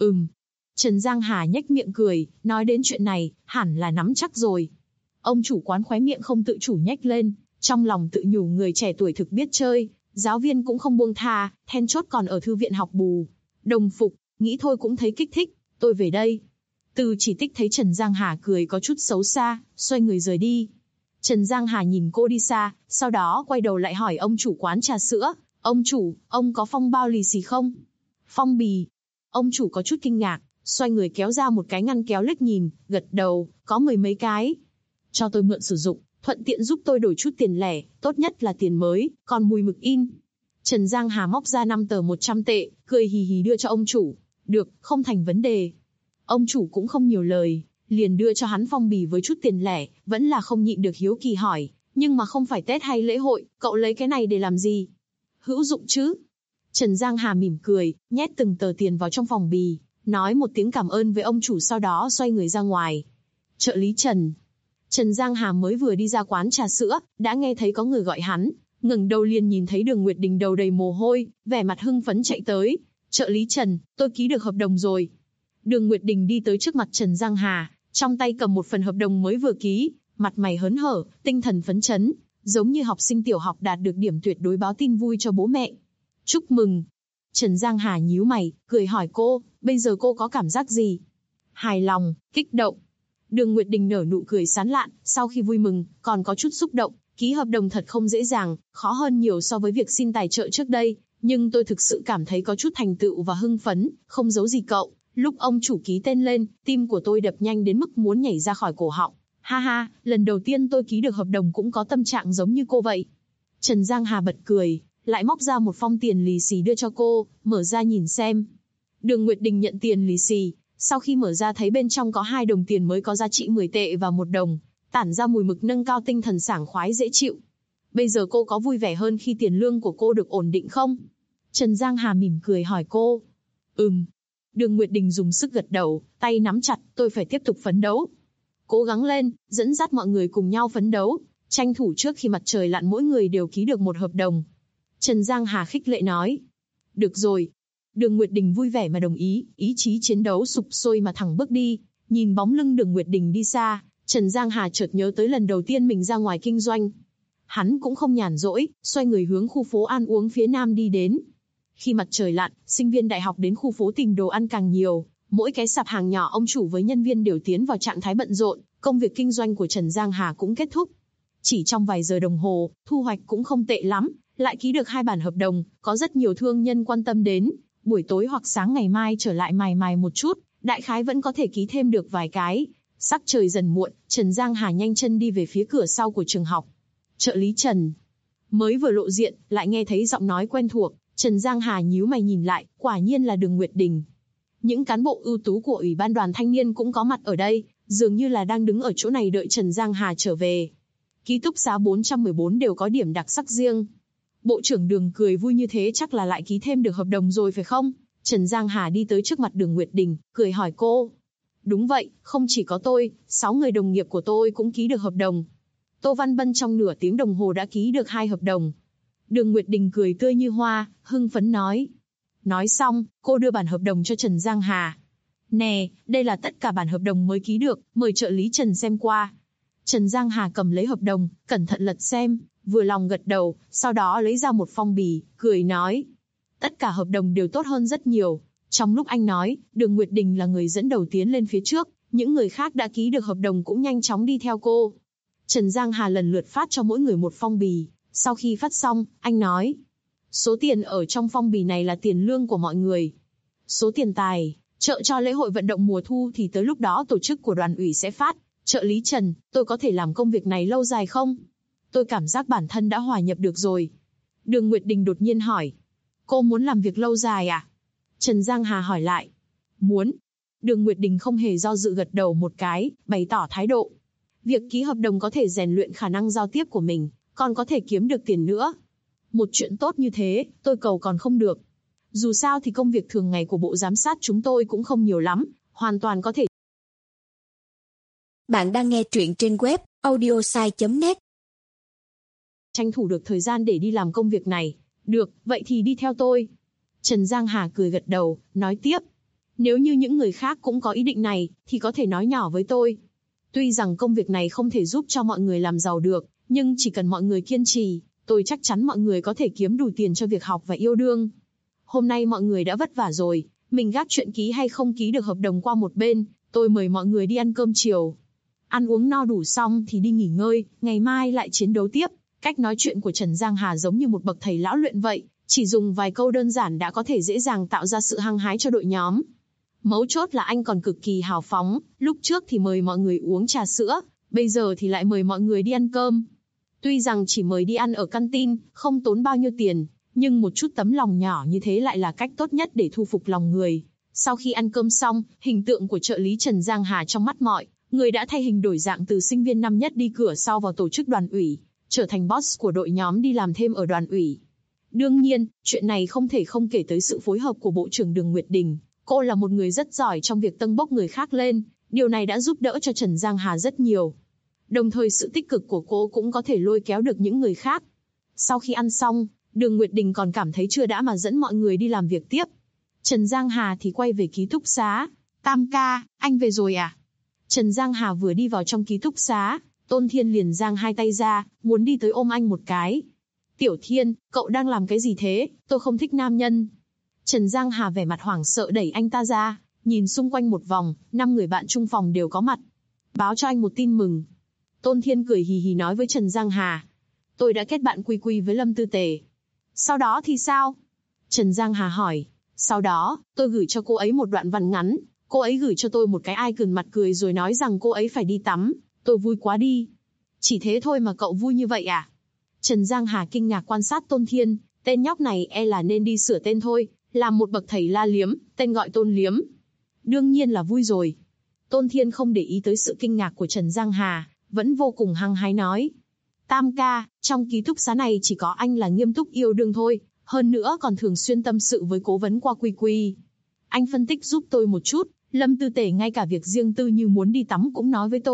Trần Giang Hà nhếch miệng cười, nói đến chuyện này, hẳn là nắm chắc rồi. Ông chủ quán khóe miệng không tự chủ nhếch lên, trong lòng tự nhủ người trẻ tuổi thực biết chơi, giáo viên cũng không buông tha, then chốt còn ở thư viện học bù. Đồng phục, nghĩ thôi cũng thấy kích thích, tôi về đây. Từ Chỉ Tích thấy Trần Giang Hà cười có chút xấu xa, xoay người rời đi. Trần Giang Hà nhìn cô đi xa, sau đó quay đầu lại hỏi ông chủ quán trà sữa, ông chủ, ông có phong bao lì xì không? Phong bì. Ông chủ có chút kinh ngạc, xoay người kéo ra một cái ngăn kéo liếc nhìn, gật đầu, có 10 mấy cái. Cho tôi mượn sử dụng, thuận tiện giúp tôi đổi chút tiền lẻ, tốt nhất là tiền mới, còn mùi mực in. Trần Giang Hà móc ra 5 tờ 100 tệ, cười hì hì đưa cho ông chủ. Được, không thành vấn đề. Ông chủ cũng không nhiều lời, liền đưa cho hắn phong bì với chút tiền lẻ, vẫn là không nhịn được hiếu kỳ hỏi, nhưng mà không phải Tết hay lễ hội, cậu lấy cái này để làm gì? Hữu dụng chứ? Trần Giang Hà mỉm cười, nhét từng tờ tiền vào trong phong bì, nói một tiếng cảm ơn với ông chủ sau đó xoay người ra ngoài. Trợ lý Trần. Trần Giang Hà mới vừa đi ra quán trà sữa, đã nghe thấy có người gọi hắn, ngẩng đầu liền nhìn thấy Đường Nguyệt Đình đầu đầy mồ hôi, vẻ mặt hưng phấn chạy tới. Trợ lý Trần, tôi ký được hợp đồng rồi. Đường Nguyệt Đình đi tới trước mặt Trần Giang Hà, trong tay cầm một phần hợp đồng mới vừa ký, mặt mày hớn hở, tinh thần phấn chấn, giống như học sinh tiểu học đạt được điểm tuyệt đối báo tin vui cho bố mẹ. Chúc mừng. Trần Giang Hà nhíu mày, cười hỏi cô, bây giờ cô có cảm giác gì? Hài lòng, kích động. Đường Nguyệt Đình nở nụ cười sán lạn, sau khi vui mừng, còn có chút xúc động, ký hợp đồng thật không dễ dàng, khó hơn nhiều so với việc xin tài trợ trước đây, nhưng tôi thực sự cảm thấy có chút thành tựu và hưng phấn, không giấu gì cậu. Lúc ông chủ ký tên lên, tim của tôi đập nhanh đến mức muốn nhảy ra khỏi cổ họng. Ha ha, lần đầu tiên tôi ký được hợp đồng cũng có tâm trạng giống như cô vậy. Trần Giang Hà bật cười, lại móc ra một phong tiền lì xì đưa cho cô, mở ra nhìn xem. Đường Nguyệt Đình nhận tiền lì xì, sau khi mở ra thấy bên trong có 2 đồng tiền mới có giá trị 10 tệ và 1 đồng, tản ra mùi mực nâng cao tinh thần sảng khoái dễ chịu. Bây giờ cô có vui vẻ hơn khi tiền lương của cô được ổn định không? Trần Giang Hà mỉm cười hỏi cô. Đường Nguyệt Đình dùng sức gật đầu, tay nắm chặt, tôi phải tiếp tục phấn đấu. Cố gắng lên, dẫn dắt mọi người cùng nhau phấn đấu. Tranh thủ trước khi mặt trời lặn mỗi người đều ký được một hợp đồng. Trần Giang Hà khích lệ nói. Được rồi. Đường Nguyệt Đình vui vẻ mà đồng ý, ý chí chiến đấu sục sôi mà thẳng bước đi. Nhìn bóng lưng Đường Nguyệt Đình đi xa, Trần Giang Hà chợt nhớ tới lần đầu tiên mình ra ngoài kinh doanh. Hắn cũng không nhàn rỗi, xoay người hướng khu phố ăn uống phía nam đi đến. Khi mặt trời lặn, sinh viên đại học đến khu phố tìm đồ ăn càng nhiều, mỗi cái sạp hàng nhỏ ông chủ với nhân viên đều tiến vào trạng thái bận rộn, công việc kinh doanh của Trần Giang Hà cũng kết thúc. Chỉ trong vài giờ đồng hồ, thu hoạch cũng không tệ lắm, lại ký được 2 bản hợp đồng, có rất nhiều thương nhân quan tâm đến, buổi tối hoặc sáng ngày mai trở lại mài mài một chút, đại khái vẫn có thể ký thêm được vài cái. Sắc trời dần muộn, Trần Giang Hà nhanh chân đi về phía cửa sau của trường học. Trợ lý Trần. Mới vừa lộ diện, lại nghe thấy giọng nói quen thuộc, Trần Giang Hà nhíu mày nhìn lại, quả nhiên là Đường Nguyệt Đình. Những cán bộ ưu tú của Ủy ban đoàn thanh niên cũng có mặt ở đây, dường như là đang đứng ở chỗ này đợi Trần Giang Hà trở về. Ký túc xá 414 đều có điểm đặc sắc riêng. Bộ trưởng Đường cười vui như thế chắc là lại ký thêm được hợp đồng rồi phải không? Trần Giang Hà đi tới trước mặt Đường Nguyệt Đình, cười hỏi cô. Đúng vậy, không chỉ có tôi, 6 người đồng nghiệp của tôi cũng ký được hợp đồng. Tô Văn Bân trong nửa tiếng đồng hồ đã ký được 2 hợp đồng. Đường Nguyệt Đình cười tươi như hoa, hưng phấn nói. Nói xong, cô đưa bản hợp đồng cho Trần Giang Hà. Nè, đây là tất cả bản hợp đồng mới ký được, mời trợ lý Trần xem qua. Trần Giang Hà cầm lấy hợp đồng, cẩn thận lật xem, vừa lòng gật đầu, sau đó lấy ra một phong bì, cười nói. Tất cả hợp đồng đều tốt hơn rất nhiều. Trong lúc anh nói, Đường Nguyệt Đình là người dẫn đầu tiến lên phía trước, những người khác đã ký được hợp đồng cũng nhanh chóng đi theo cô. Trần Giang Hà lần lượt phát cho mỗi người một phong bì, sau khi phát xong, anh nói. Số tiền ở trong phong bì này là tiền lương của mọi người. Số tiền tài trợ cho lễ hội vận động mùa thu thì tới lúc đó tổ chức của đoàn ủy sẽ phát. Trợ lý Trần, tôi có thể làm công việc này lâu dài không? Tôi cảm giác bản thân đã hòa nhập được rồi. Đường Nguyệt Đình đột nhiên hỏi. Cô muốn làm việc lâu dài à? Trần Giang Hà hỏi lại. Muốn. Đường Nguyệt Đình không hề do dự gật đầu một cái, bày tỏ thái độ. Việc ký hợp đồng có thể rèn luyện khả năng giao tiếp của mình, còn có thể kiếm được tiền nữa. Một chuyện tốt như thế, tôi cầu còn không được. Dù sao thì công việc thường ngày của bộ giám sát chúng tôi cũng không nhiều lắm, hoàn toàn có thể. Bạn đang nghe truyện trên web audiosai.net. Tranh thủ được thời gian để đi làm công việc này. Được, vậy thì đi theo tôi. Trần Giang Hà cười gật đầu, nói tiếp. Nếu như những người khác cũng có ý định này, thì có thể nói nhỏ với tôi. Tuy rằng công việc này không thể giúp cho mọi người làm giàu được, nhưng chỉ cần mọi người kiên trì, tôi chắc chắn mọi người có thể kiếm đủ tiền cho việc học và yêu đương. Hôm nay mọi người đã vất vả rồi, mình gác chuyện ký hay không ký được hợp đồng qua một bên, tôi mời mọi người đi ăn cơm chiều. Ăn uống no đủ xong thì đi nghỉ ngơi, ngày mai lại chiến đấu tiếp. Cách nói chuyện của Trần Giang Hà giống như một bậc thầy lão luyện vậy, chỉ dùng vài câu đơn giản đã có thể dễ dàng tạo ra sự hăng hái cho đội nhóm. Mấu chốt là anh còn cực kỳ hào phóng, lúc trước thì mời mọi người uống trà sữa, bây giờ thì lại mời mọi người đi ăn cơm. Tuy rằng chỉ mời đi ăn ở canteen, không tốn bao nhiêu tiền, nhưng một chút tấm lòng nhỏ như thế lại là cách tốt nhất để thu phục lòng người. Sau khi ăn cơm xong, hình tượng của trợ lý Trần Giang Hà trong mắt mọi người đã thay hình đổi dạng từ sinh viên năm nhất đi cửa sau vào tổ chức đoàn ủy, trở thành boss của đội nhóm đi làm thêm ở đoàn ủy. Đương nhiên, chuyện này không thể không kể tới sự phối hợp của Bộ trưởng Đường Nguyệt Đình. Cô là một người rất giỏi trong việc tâng bốc người khác lên, điều này đã giúp đỡ cho Trần Giang Hà rất nhiều. Đồng thời sự tích cực của cô cũng có thể lôi kéo được những người khác. Sau khi ăn xong, Đường Nguyệt Đình còn cảm thấy chưa đã mà dẫn mọi người đi làm việc tiếp. Trần Giang Hà thì quay về ký túc xá. Tam ca, anh về rồi à? Trần Giang Hà vừa đi vào trong ký túc xá, Tôn Thiên liền giang hai tay ra, muốn đi tới ôm anh một cái. Tiểu Thiên, cậu đang làm cái gì thế? Tôi không thích nam nhân. Trần Giang Hà vẻ mặt hoảng sợ đẩy anh ta ra, nhìn xung quanh một vòng, 5 người bạn chung phòng đều có mặt. Báo cho anh một tin mừng. Tôn Thiên cười hì hì nói với Trần Giang Hà. Tôi đã kết bạn quy quy với Lâm Tư Tề. Sau đó thì sao? Trần Giang Hà hỏi. Sau đó, tôi gửi cho cô ấy một đoạn văn ngắn. Cô ấy gửi cho tôi một cái icon mặt cười rồi nói rằng cô ấy phải đi tắm. Tôi vui quá đi. Chỉ thế thôi mà cậu vui như vậy à? Trần Giang Hà kinh ngạc quan sát Tôn Thiên. Tên nhóc này e là nên đi sửa tên thôi. Làm một bậc thầy La Liếm, tên gọi Tôn Liếm. Đương nhiên là vui rồi. Tôn Thiên không để ý tới sự kinh ngạc của Trần Giang Hà, vẫn vô cùng hăng hái nói. Tam ca, trong ký túc xá này chỉ có anh là nghiêm túc yêu đương thôi, hơn nữa còn thường xuyên tâm sự với cố vấn qua quy quy. Anh phân tích giúp tôi một chút, Lâm Tư Tề ngay cả việc riêng tư như muốn đi tắm cũng nói với tôi,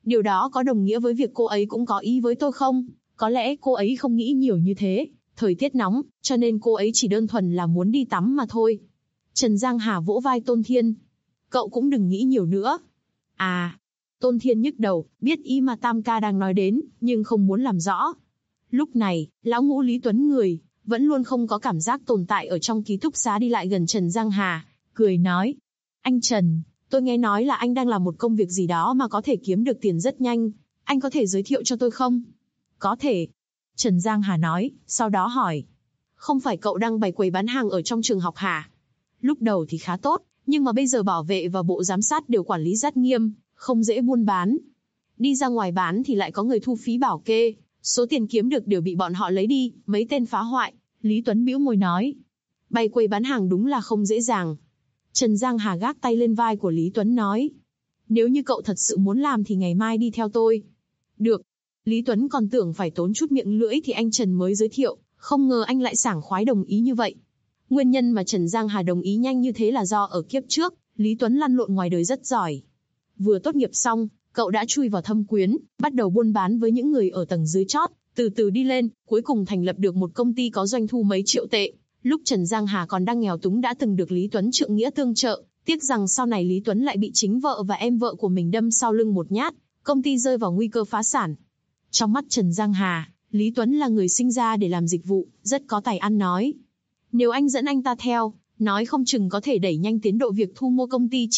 Điều đó có đồng nghĩa với việc cô ấy cũng có ý với tôi không? Có lẽ cô ấy không nghĩ nhiều như thế. Thời tiết nóng, cho nên cô ấy chỉ đơn thuần là muốn đi tắm mà thôi. Trần Giang Hà vỗ vai Tôn Thiên. Cậu cũng đừng nghĩ nhiều nữa. À, Tôn Thiên nhức đầu, biết ý mà Tam ca đang nói đến, nhưng không muốn làm rõ. Lúc này, lão ngũ Lý Tuấn người, vẫn luôn không có cảm giác tồn tại ở trong ký túc xá đi lại gần Trần Giang Hà, cười nói. Anh Trần, tôi nghe nói là anh đang làm một công việc gì đó mà có thể kiếm được tiền rất nhanh. Anh có thể giới thiệu cho tôi không? Có thể. Trần Giang Hà nói, sau đó hỏi. Không phải cậu đang bày quầy bán hàng ở trong trường học hả? Lúc đầu thì khá tốt, nhưng mà bây giờ bảo vệ và bộ giám sát đều quản lý rất nghiêm, không dễ buôn bán. Đi ra ngoài bán thì lại có người thu phí bảo kê, số tiền kiếm được đều bị bọn họ lấy đi, mấy tên phá hoại. Lý Tuấn bĩu môi nói. Bày quầy bán hàng đúng là không dễ dàng. Trần Giang Hà gác tay lên vai của Lý Tuấn nói. Nếu như cậu thật sự muốn làm thì ngày mai đi theo tôi. Được. Lý Tuấn còn tưởng phải tốn chút miệng lưỡi thì anh Trần mới giới thiệu, không ngờ anh lại sảng khoái đồng ý như vậy. Nguyên nhân mà Trần Giang Hà đồng ý nhanh như thế là do ở kiếp trước, Lý Tuấn lăn lộn ngoài đời rất giỏi. Vừa tốt nghiệp xong, cậu đã chui vào thâm quyến, bắt đầu buôn bán với những người ở tầng dưới chót, từ từ đi lên, cuối cùng thành lập được một công ty có doanh thu mấy triệu tệ. Lúc Trần Giang Hà còn đang nghèo túng đã từng được Lý Tuấn trượng nghĩa tương trợ, tiếc rằng sau này Lý Tuấn lại bị chính vợ và em vợ của mình đâm sau lưng một nhát, công ty rơi vào nguy cơ phá sản. Trong mắt Trần Giang Hà, Lý Tuấn là người sinh ra để làm dịch vụ, rất có tài ăn nói. Nếu anh dẫn anh ta theo, nói không chừng có thể đẩy nhanh tiến độ việc thu mua công ty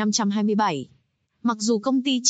9527. Mặc dù công ty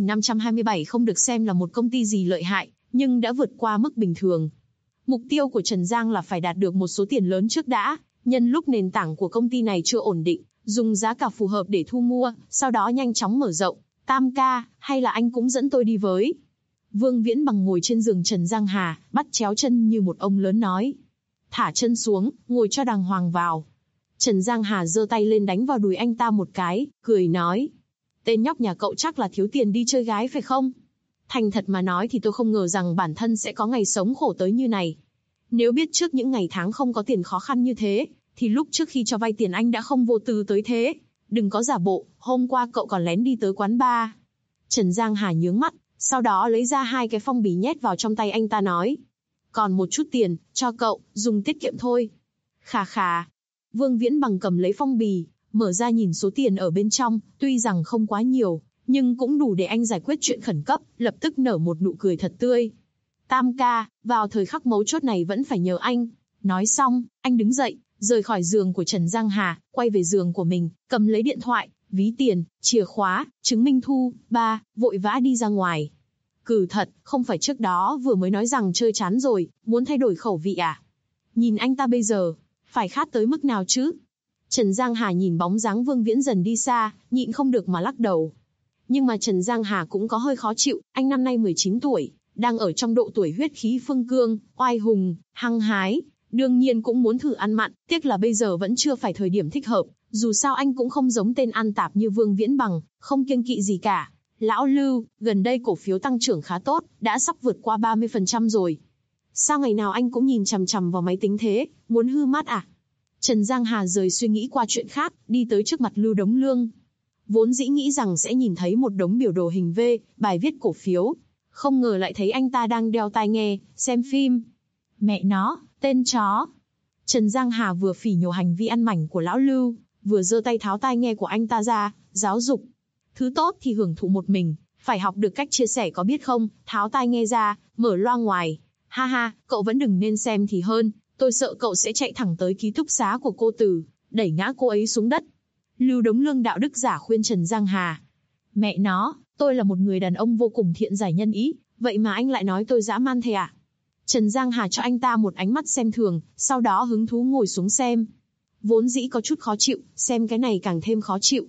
9527 không được xem là một công ty gì lợi hại, nhưng đã vượt qua mức bình thường. Mục tiêu của Trần Giang là phải đạt được một số tiền lớn trước đã, nhân lúc nền tảng của công ty này chưa ổn định, dùng giá cả phù hợp để thu mua, sau đó nhanh chóng mở rộng. Tam ca, hay là anh cũng dẫn tôi đi với? Vương Viễn Bằng ngồi trên giường Trần Giang Hà, bắt chéo chân như một ông lớn nói. Thả chân xuống, ngồi cho đàng hoàng vào. Trần Giang Hà giơ tay lên đánh vào đùi anh ta một cái, cười nói. Tên nhóc nhà cậu chắc là thiếu tiền đi chơi gái phải không? Thành thật mà nói thì tôi không ngờ rằng bản thân sẽ có ngày sống khổ tới như này. Nếu biết trước những ngày tháng không có tiền khó khăn như thế, thì lúc trước khi cho vay tiền anh đã không vô tư tới thế. Đừng có giả bộ, hôm qua cậu còn lén đi tới quán bar. Trần Giang Hà nhướng mắt, sau đó lấy ra 2 cái phong bì nhét vào trong tay anh ta nói. Còn một chút tiền, cho cậu, dùng tiết kiệm thôi. Khà khà. Vương Viễn Bằng cầm lấy phong bì, mở ra nhìn số tiền ở bên trong, tuy rằng không quá nhiều, nhưng cũng đủ để anh giải quyết chuyện khẩn cấp, lập tức nở một nụ cười thật tươi. Tam ca, vào thời khắc mấu chốt này vẫn phải nhờ anh. Nói xong, anh đứng dậy, rời khỏi giường của Trần Giang Hà, quay về giường của mình, cầm lấy điện thoại, ví tiền, chìa khóa, chứng minh thu, vội vã đi ra ngoài. Cừ thật, không phải trước đó vừa mới nói rằng chơi chán rồi, muốn thay đổi khẩu vị à? Nhìn anh ta bây giờ, phải khát tới mức nào chứ? Trần Giang Hà nhìn bóng dáng Vương Viễn dần đi xa, nhịn không được mà lắc đầu. Nhưng mà Trần Giang Hà cũng có hơi khó chịu, anh năm nay 19 tuổi, đang ở trong độ tuổi huyết khí phương cương, oai hùng, hăng hái, đương nhiên cũng muốn thử ăn mặn, tiếc là bây giờ vẫn chưa phải thời điểm thích hợp, dù sao anh cũng không giống tên ăn tạp như Vương Viễn Bằng, không kiêng kỵ gì cả. Lão Lưu, gần đây cổ phiếu tăng trưởng khá tốt, đã sắp vượt qua 30% rồi. Sao ngày nào anh cũng nhìn chằm chằm vào máy tính thế, muốn hư mắt à? Trần Giang Hà rời suy nghĩ qua chuyện khác, đi tới trước mặt Lưu Đống Lương. Vốn dĩ nghĩ rằng sẽ nhìn thấy một đống biểu đồ hình V, bài viết cổ phiếu. Không ngờ lại thấy anh ta đang đeo tai nghe, xem phim. Mẹ nó, tên chó. Trần Giang Hà vừa phỉ nhổ hành vi ăn mảnh của lão Lưu, vừa giơ tay tháo tai nghe của anh ta ra, giáo dục. Thứ tốt thì hưởng thụ một mình, phải học được cách chia sẻ có biết không, tháo tai nghe ra, mở loa ngoài. Ha ha, cậu vẫn đừng nên xem thì hơn, tôi sợ cậu sẽ chạy thẳng tới ký túc xá của cô Từ, đẩy ngã cô ấy xuống đất. Lưu Đống Lương đạo đức giả khuyên Trần Giang Hà. Mẹ nó, tôi là một người đàn ông vô cùng thiện giải nhân ý, vậy mà anh lại nói tôi dã man thế à? Trần Giang Hà cho anh ta một ánh mắt xem thường, sau đó hứng thú ngồi xuống xem. Vốn dĩ có chút khó chịu, xem cái này càng thêm khó chịu.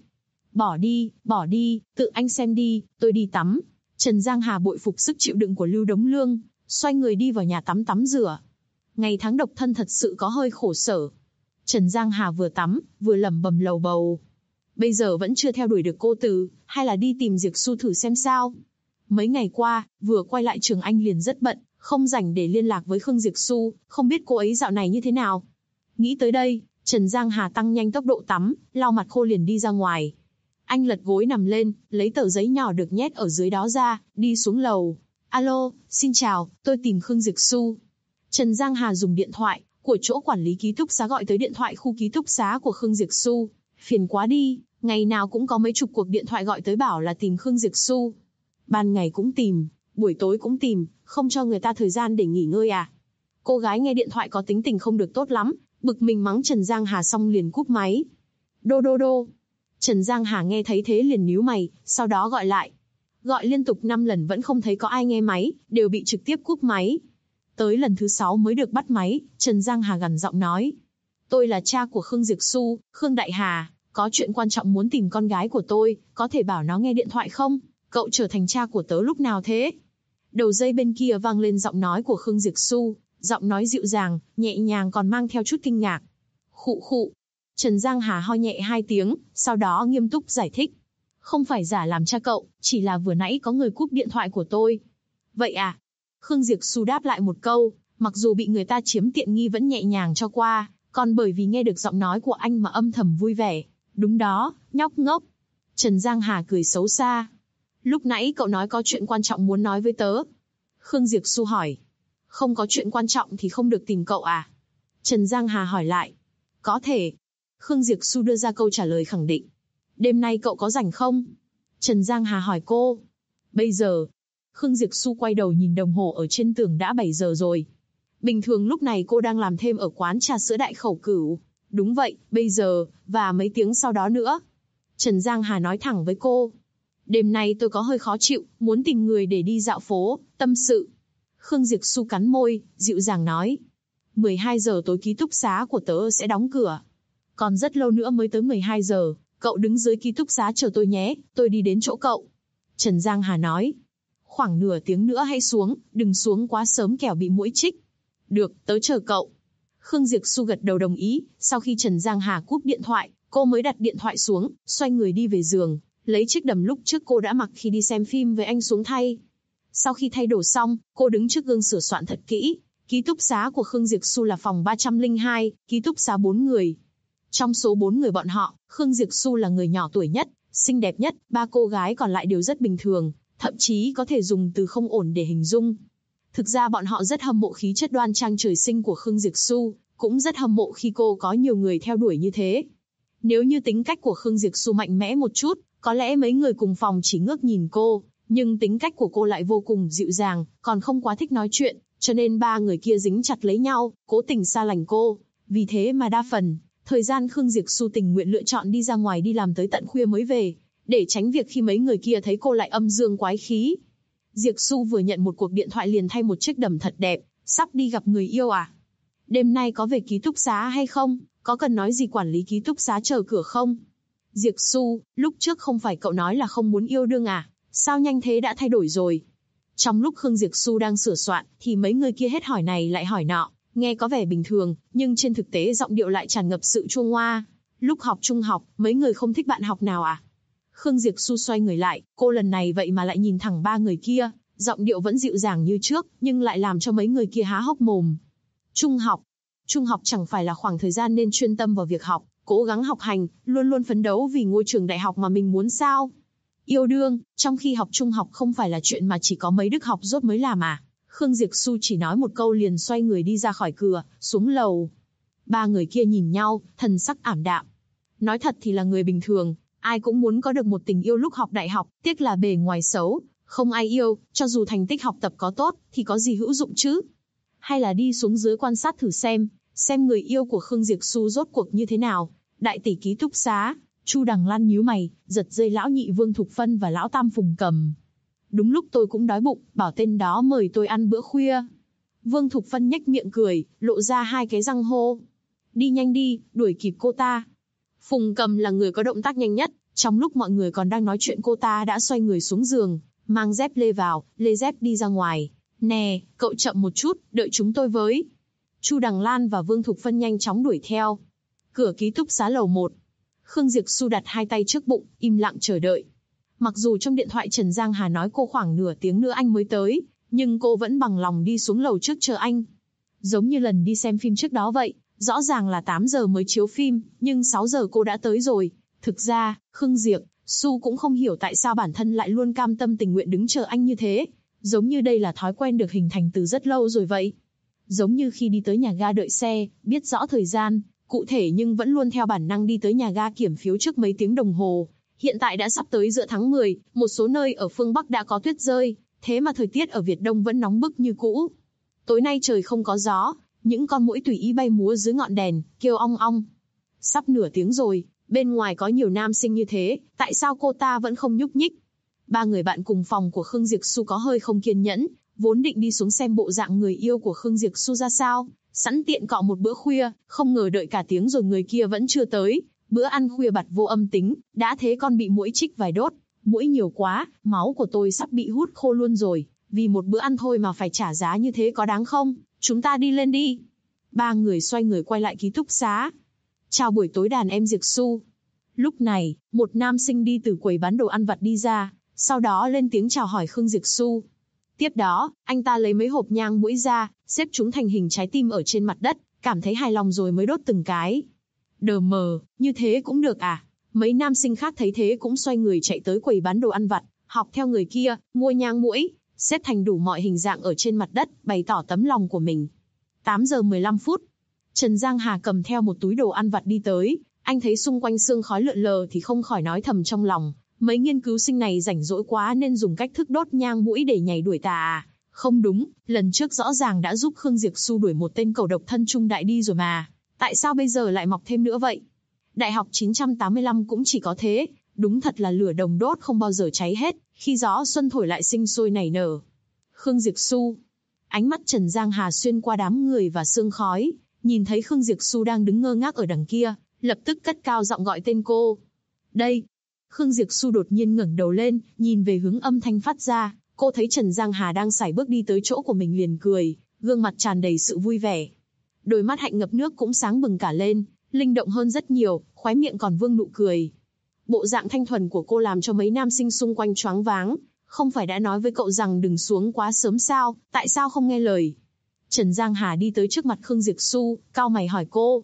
Bỏ đi, tự anh xem đi, tôi đi tắm. Trần Giang Hà bội phục sức chịu đựng của Lưu Đống Lương, xoay người đi vào nhà tắm tắm rửa. Ngày tháng độc thân thật sự có hơi khổ sở. Trần Giang Hà vừa tắm, vừa lẩm bẩm lầu bầu. Bây giờ vẫn chưa theo đuổi được cô Từ, hay là đi tìm Diệp Xu thử xem sao. Mấy ngày qua, vừa quay lại trường anh liền rất bận, không rảnh để liên lạc với Khương Diệp Xu, không biết cô ấy dạo này như thế nào. Nghĩ tới đây, Trần Giang Hà tăng nhanh tốc độ tắm, lau mặt khô liền đi ra ngoài. Anh lật gối nằm lên, lấy tờ giấy nhỏ được nhét ở dưới đó ra, đi xuống lầu. Alo, xin chào, tôi tìm Khương Diệp Xu. Trần Giang Hà dùng điện thoại của chỗ quản lý ký túc xá gọi tới điện thoại khu ký túc xá của Khương Diệp Xu. Phiền quá đi, ngày nào cũng có mấy chục cuộc điện thoại gọi tới bảo là tìm Khương Diệp Xu. Ban ngày cũng tìm, buổi tối cũng tìm, không cho người ta thời gian để nghỉ ngơi à? Cô gái nghe điện thoại có tính tình không được tốt lắm, bực mình mắng Trần Giang Hà xong liền cúp máy. Đô đô đô. Trần Giang Hà nghe thấy thế liền nhíu mày, sau đó gọi lại. Gọi liên tục 5 lần vẫn không thấy có ai nghe máy, đều bị trực tiếp cúp máy. Tới lần thứ 6 mới được bắt máy, Trần Giang Hà gằn giọng nói. Tôi là cha của Khương Diệp Xu, Khương Đại Hà, có chuyện quan trọng muốn tìm con gái của tôi, có thể bảo nó nghe điện thoại không? Cậu trở thành cha của tớ lúc nào thế? Đầu dây bên kia vang lên giọng nói của Khương Diệp Xu, giọng nói dịu dàng, nhẹ nhàng còn mang theo chút kinh ngạc. Khụ khụ. Trần Giang Hà ho nhẹ 2 tiếng, sau đó nghiêm túc giải thích. Không phải giả làm cha cậu, chỉ là vừa nãy có người cúp điện thoại của tôi. Vậy à? Khương Diệp Xu đáp lại một câu, mặc dù bị người ta chiếm tiện nghi vẫn nhẹ nhàng cho qua, còn bởi vì nghe được giọng nói của anh mà âm thầm vui vẻ. Đúng đó, nhóc ngốc. Trần Giang Hà cười xấu xa. Lúc nãy cậu nói có chuyện quan trọng muốn nói với tớ. Khương Diệp Xu hỏi. Không có chuyện quan trọng thì không được tìm cậu à? Trần Giang Hà hỏi lại. Có thể. Khương Diệp Xu đưa ra câu trả lời khẳng định. Đêm nay cậu có rảnh không? Trần Giang Hà hỏi cô. Bây giờ. Khương Diệp Xu quay đầu nhìn đồng hồ ở trên tường đã 7 giờ rồi. Bình thường lúc này cô đang làm thêm ở quán trà sữa Đại Khẩu Cửu. Đúng vậy, bây giờ, và mấy tiếng sau đó nữa. Trần Giang Hà nói thẳng với cô. Đêm nay tôi có hơi khó chịu, muốn tìm người để đi dạo phố, tâm sự. Khương Diệp Xu cắn môi, dịu dàng nói. 12 giờ tối ký túc xá của tớ sẽ đóng cửa. Còn rất lâu nữa mới tới 12 giờ, cậu đứng dưới ký túc xá chờ tôi nhé, tôi đi đến chỗ cậu. Trần Giang Hà nói. Khoảng nửa tiếng nữa hãy xuống, đừng xuống quá sớm kẻo bị muỗi chích. Được, tớ chờ cậu. Khương Diệp Xu gật đầu đồng ý, sau khi Trần Giang Hà cúp điện thoại, cô mới đặt điện thoại xuống, xoay người đi về giường, lấy chiếc đầm lúc trước cô đã mặc khi đi xem phim với anh xuống thay. Sau khi thay đồ xong, cô đứng trước gương sửa soạn thật kỹ. Ký túc xá của Khương Diệp Xu là phòng 302, ký túc xá 4 người. Trong số 4 người bọn họ, Khương Diệp Xu là người nhỏ tuổi nhất, xinh đẹp nhất, 3 cô gái còn lại đều rất bình thường, thậm chí có thể dùng từ không ổn để hình dung. Thực ra bọn họ rất hâm mộ khí chất đoan trang trời sinh của Khương Diệp Xu, cũng rất hâm mộ khi cô có nhiều người theo đuổi như thế. Nếu như tính cách của Khương Diệp Xu mạnh mẽ một chút, có lẽ mấy người cùng phòng chỉ ngước nhìn cô, nhưng tính cách của cô lại vô cùng dịu dàng, còn không quá thích nói chuyện, cho nên 3 người kia dính chặt lấy nhau, cố tình xa lánh cô. Vì thế mà đa phần, thời gian Khương Diệp Xu tình nguyện lựa chọn đi ra ngoài đi làm tới tận khuya mới về, để tránh việc khi mấy người kia thấy cô lại âm dương quái khí. Diệp Xu vừa nhận một cuộc điện thoại liền thay một chiếc đầm thật đẹp, sắp đi gặp người yêu à? Đêm nay có về ký túc xá hay không? Có cần nói gì quản lý ký túc xá chờ cửa không? Diệp Xu, lúc trước không phải cậu nói là không muốn yêu đương à? Sao nhanh thế đã thay đổi rồi? Trong lúc Khương Diệp Xu đang sửa soạn, thì mấy người kia hết hỏi này lại hỏi nọ, nghe có vẻ bình thường, nhưng trên thực tế giọng điệu lại tràn ngập sự chua ngoa. Lúc học trung học, mấy người không thích bạn học nào à? Khương Diệp Xu xoay người lại, cô lần này vậy mà lại nhìn thẳng 3 người kia, giọng điệu vẫn dịu dàng như trước, nhưng lại làm cho mấy người kia há hốc mồm. Trung học chẳng phải là khoảng thời gian nên chuyên tâm vào việc học, cố gắng học hành, luôn luôn phấn đấu vì ngôi trường đại học mà mình muốn sao? Yêu đương, trong khi học trung học không phải là chuyện mà chỉ có mấy đức học dốt mới làm à? Khương Diệp Xu chỉ nói một câu liền xoay người đi ra khỏi cửa, xuống lầu. 3 người kia nhìn nhau, thần sắc ảm đạm. Nói thật thì là người bình thường, ai cũng muốn có được một tình yêu lúc học đại học, tiếc là bề ngoài xấu, không ai yêu, cho dù thành tích học tập có tốt, thì có gì hữu dụng chứ? Hay là đi xuống dưới quan sát thử xem người yêu của Khương Diệp Xu rốt cuộc như thế nào. Đại tỷ ký túc xá, Chu Đằng Lan nhíu mày, giật dây lão nhị Vương Thục Phân và lão tam Phùng Cầm. Đúng lúc tôi cũng đói bụng, bảo tên đó mời tôi ăn bữa khuya. Vương Thục Phân nhếch miệng cười, lộ ra 2 cái răng hô. Đi nhanh đi, đuổi kịp cô ta. Phùng Cầm là người có động tác nhanh nhất, trong lúc mọi người còn đang nói chuyện cô ta đã xoay người xuống giường, mang dép lê vào, lê dép đi ra ngoài. Nè, cậu chậm một chút, đợi chúng tôi với. Chu Đằng Lan và Vương Thục Phân nhanh chóng đuổi theo. Cửa ký túc xá lầu 1. Khương Diệp Xu đặt 2 tay trước bụng, im lặng chờ đợi. Mặc dù trong điện thoại Trần Giang Hà nói cô khoảng nửa tiếng nữa anh mới tới, nhưng cô vẫn bằng lòng đi xuống lầu trước chờ anh. Giống như lần đi xem phim trước đó vậy, rõ ràng là 8 giờ mới chiếu phim, nhưng 6 giờ cô đã tới rồi. Thực ra, Khương Diệp Su cũng không hiểu tại sao bản thân lại luôn cam tâm tình nguyện đứng chờ anh như thế, giống như đây là thói quen được hình thành từ rất lâu rồi vậy. Giống như khi đi tới nhà ga đợi xe, biết rõ thời gian cụ thể nhưng vẫn luôn theo bản năng đi tới nhà ga kiểm phiếu trước mấy tiếng đồng hồ. Hiện tại đã sắp tới giữa tháng 10, một số nơi ở phương Bắc đã có tuyết rơi, thế mà thời tiết ở Việt Đông vẫn nóng bức như cũ. Tối nay trời không có gió, những con muỗi tùy ý bay múa dưới ngọn đèn, kêu ong ong. Sắp nửa tiếng rồi, bên ngoài có nhiều nam sinh như thế, tại sao cô ta vẫn không nhúc nhích? Ba người bạn cùng phòng của Khương Diệp Xu có hơi không kiên nhẫn, vốn định đi xuống xem bộ dạng người yêu của Khương Diệp Xu ra sao, sẵn tiện cọ một bữa khuya, không ngờ đợi cả tiếng rồi người kia vẫn chưa tới. Bữa ăn khuya bặt vô âm tính, đã thế con bị muỗi chích vài đốt, muỗi nhiều quá, máu của tôi sắp bị hút khô luôn rồi, vì một bữa ăn thôi mà phải trả giá như thế có đáng không? Chúng ta đi lên đi. Ba người xoay người quay lại ký túc xá. Chào buổi tối đàn em Diệp Xu. Lúc này, một nam sinh đi từ quầy bán đồ ăn vặt đi ra, sau đó lên tiếng chào hỏi Khương Diệp Xu. Tiếp đó, anh ta lấy mấy hộp nhang muỗi ra, xếp chúng thành hình trái tim ở trên mặt đất, cảm thấy hài lòng rồi mới đốt từng cái. Đờ mờ, như thế cũng được à? Mấy nam sinh khác thấy thế cũng xoay người chạy tới quầy bán đồ ăn vặt, học theo người kia, mua nhang muỗi, xếp thành đủ mọi hình dạng ở trên mặt đất, bày tỏ tấm lòng của mình. 8 giờ 15 phút. Trần Giang Hà cầm theo một túi đồ ăn vặt đi tới, anh thấy xung quanh sương khói lượn lờ thì không khỏi nói thầm trong lòng, mấy nghiên cứu sinh này rảnh rỗi quá nên dùng cách thức đốt nhang muỗi để nhảy đuổi tà à? Không đúng, lần trước rõ ràng đã giúp Khương Diệp Xu đuổi một tên cầu độc thân trung đại đi rồi mà, tại sao bây giờ lại mọc thêm nữa vậy? Đại học 985 cũng chỉ có thế, đúng thật là lửa đồng đốt không bao giờ cháy hết, khi gió xuân thổi lại sinh sôi nảy nở. Khương Diệp Xu. Ánh mắt Trần Giang Hà xuyên qua đám người và sương khói, nhìn thấy Khương Diệp Xu đang đứng ngơ ngác ở đằng kia, lập tức cất cao giọng gọi tên cô. Đây. Khương Diệp Xu đột nhiên ngẩng đầu lên, nhìn về hướng âm thanh phát ra, cô thấy Trần Giang Hà đang sải bước đi tới chỗ của mình liền cười, gương mặt tràn đầy sự vui vẻ. Đôi mắt hạnh ngập nước cũng sáng bừng cả lên, linh động hơn rất nhiều, khóe miệng còn vương nụ cười. Bộ dạng thanh thuần của cô làm cho mấy nam sinh xung quanh choáng váng, không phải đã nói với cậu rằng đừng xuống quá sớm sao, tại sao không nghe lời? Trần Giang Hà đi tới trước mặt Khương Diệp Xu, cau mày hỏi cô.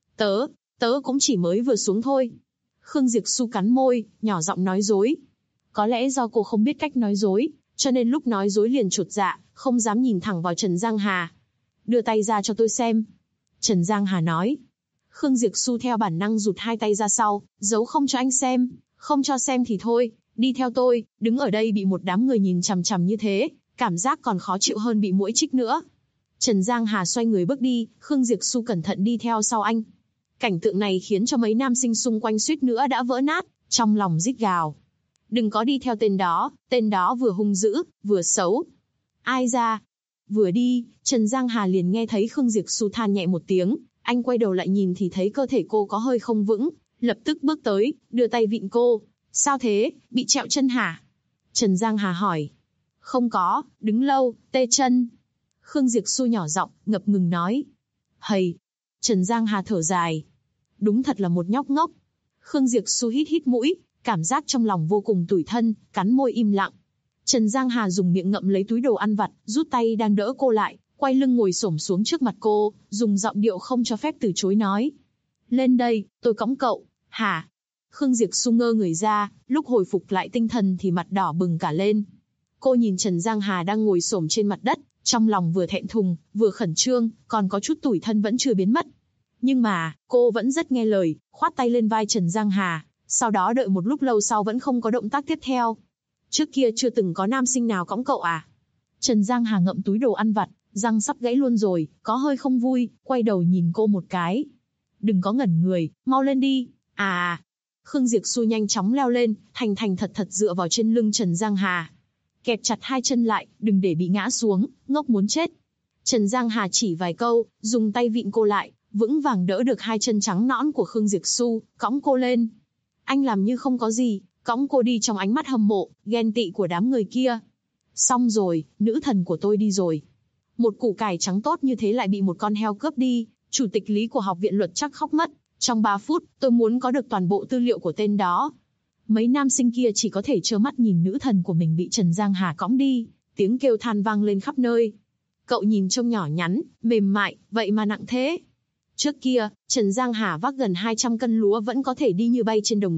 Tớ cũng chỉ mới vừa xuống thôi. Khương Diệp Xu cắn môi, nhỏ giọng nói dối. Có lẽ do cô không biết cách nói dối, cho nên lúc nói dối liền chột dạ, không dám nhìn thẳng vào Trần Giang Hà. Đưa tay ra cho tôi xem. Trần Giang Hà nói. Khương Diệp Xu theo bản năng rụt hai tay ra sau, giấu không cho anh xem. Không cho xem thì thôi, đi theo tôi, đứng ở đây bị một đám người nhìn chằm chằm như thế, cảm giác còn khó chịu hơn bị muỗi chích nữa. Trần Giang Hà xoay người bước đi, Khương Diệp Xu cẩn thận đi theo sau anh. Cảnh tượng này khiến cho mấy nam sinh xung quanh suýt nữa đã vỡ nát, trong lòng rít gào. Đừng có đi theo tên đó vừa hung dữ, vừa xấu. Ai ra? Vừa đi, Trần Giang Hà liền nghe thấy Khương Diệp Xu than nhẹ một tiếng, anh quay đầu lại nhìn thì thấy cơ thể cô có hơi không vững, lập tức bước tới, đưa tay vịn cô. Sao thế, bị trẹo chân hả? Trần Giang Hà hỏi. Không có, đứng lâu, tê chân. Khương Diệp Xu nhỏ giọng, ngập ngừng nói. Hầy. Trần Giang Hà thở dài. Đúng thật là một nhóc ngốc. Khương Diệp Xu hít hít mũi, cảm giác trong lòng vô cùng tủi thân, cắn môi im lặng. Trần Giang Hà dùng miệng ngậm lấy túi đồ ăn vặt, rút tay đang đỡ cô lại, quay lưng ngồi xổm xuống trước mặt cô, dùng giọng điệu không cho phép từ chối nói. Lên đây, tôi cõng cậu. Hả? Khương Diệp Xu ngơ người ra, lúc hồi phục lại tinh thần thì mặt đỏ bừng cả lên. Cô nhìn Trần Giang Hà đang ngồi xổm trên mặt đất, trong lòng vừa thẹn thùng, vừa khẩn trương, còn có chút tủi thân vẫn chưa biến mất. Nhưng mà, cô vẫn rất nghe lời, khoát tay lên vai Trần Giang Hà, sau đó đợi một lúc lâu sau vẫn không có động tác tiếp theo. Trước kia chưa từng có nam sinh nào cõng cậu à? Trần Giang Hà ngậm túi đồ ăn vặt, răng sắp gãy luôn rồi, có hơi không vui, quay đầu nhìn cô một cái. Đừng có ngẩn người, mau lên đi. À. Khương Diệp Xu nhanh chóng leo lên, thành thật dựa vào trên lưng Trần Giang Hà. Kẹp chặt hai chân lại, đừng để bị ngã xuống, ngốc muốn chết. Trần Giang Hà chỉ vài câu, dùng tay vịn cô lại, vững vàng đỡ được hai chân trắng nõn của Khương Diệp Xu, cõng cô lên. Anh làm như không có gì, cõng cô đi trong ánh mắt hâm mộ, ghen tị của đám người kia. Xong rồi, nữ thần của tôi đi rồi. Một củ cải trắng tốt như thế lại bị một con heo cướp đi, chủ tịch lý của học viện luật chắc khóc mất. Trong 3 phút, tôi muốn có được toàn bộ tư liệu của tên đó. Mấy nam sinh kia chỉ có thể trơ mắt nhìn nữ thần của mình bị Trần Giang Hà cõng đi, tiếng kêu than vang lên khắp nơi. Cậu nhìn trông nhỏ nhắn, mềm mại, vậy mà nặng thế. Trước kia, Trần Giang Hà vác gần 200 cân lúa vẫn có thể đi như bay trên đồng ruộng,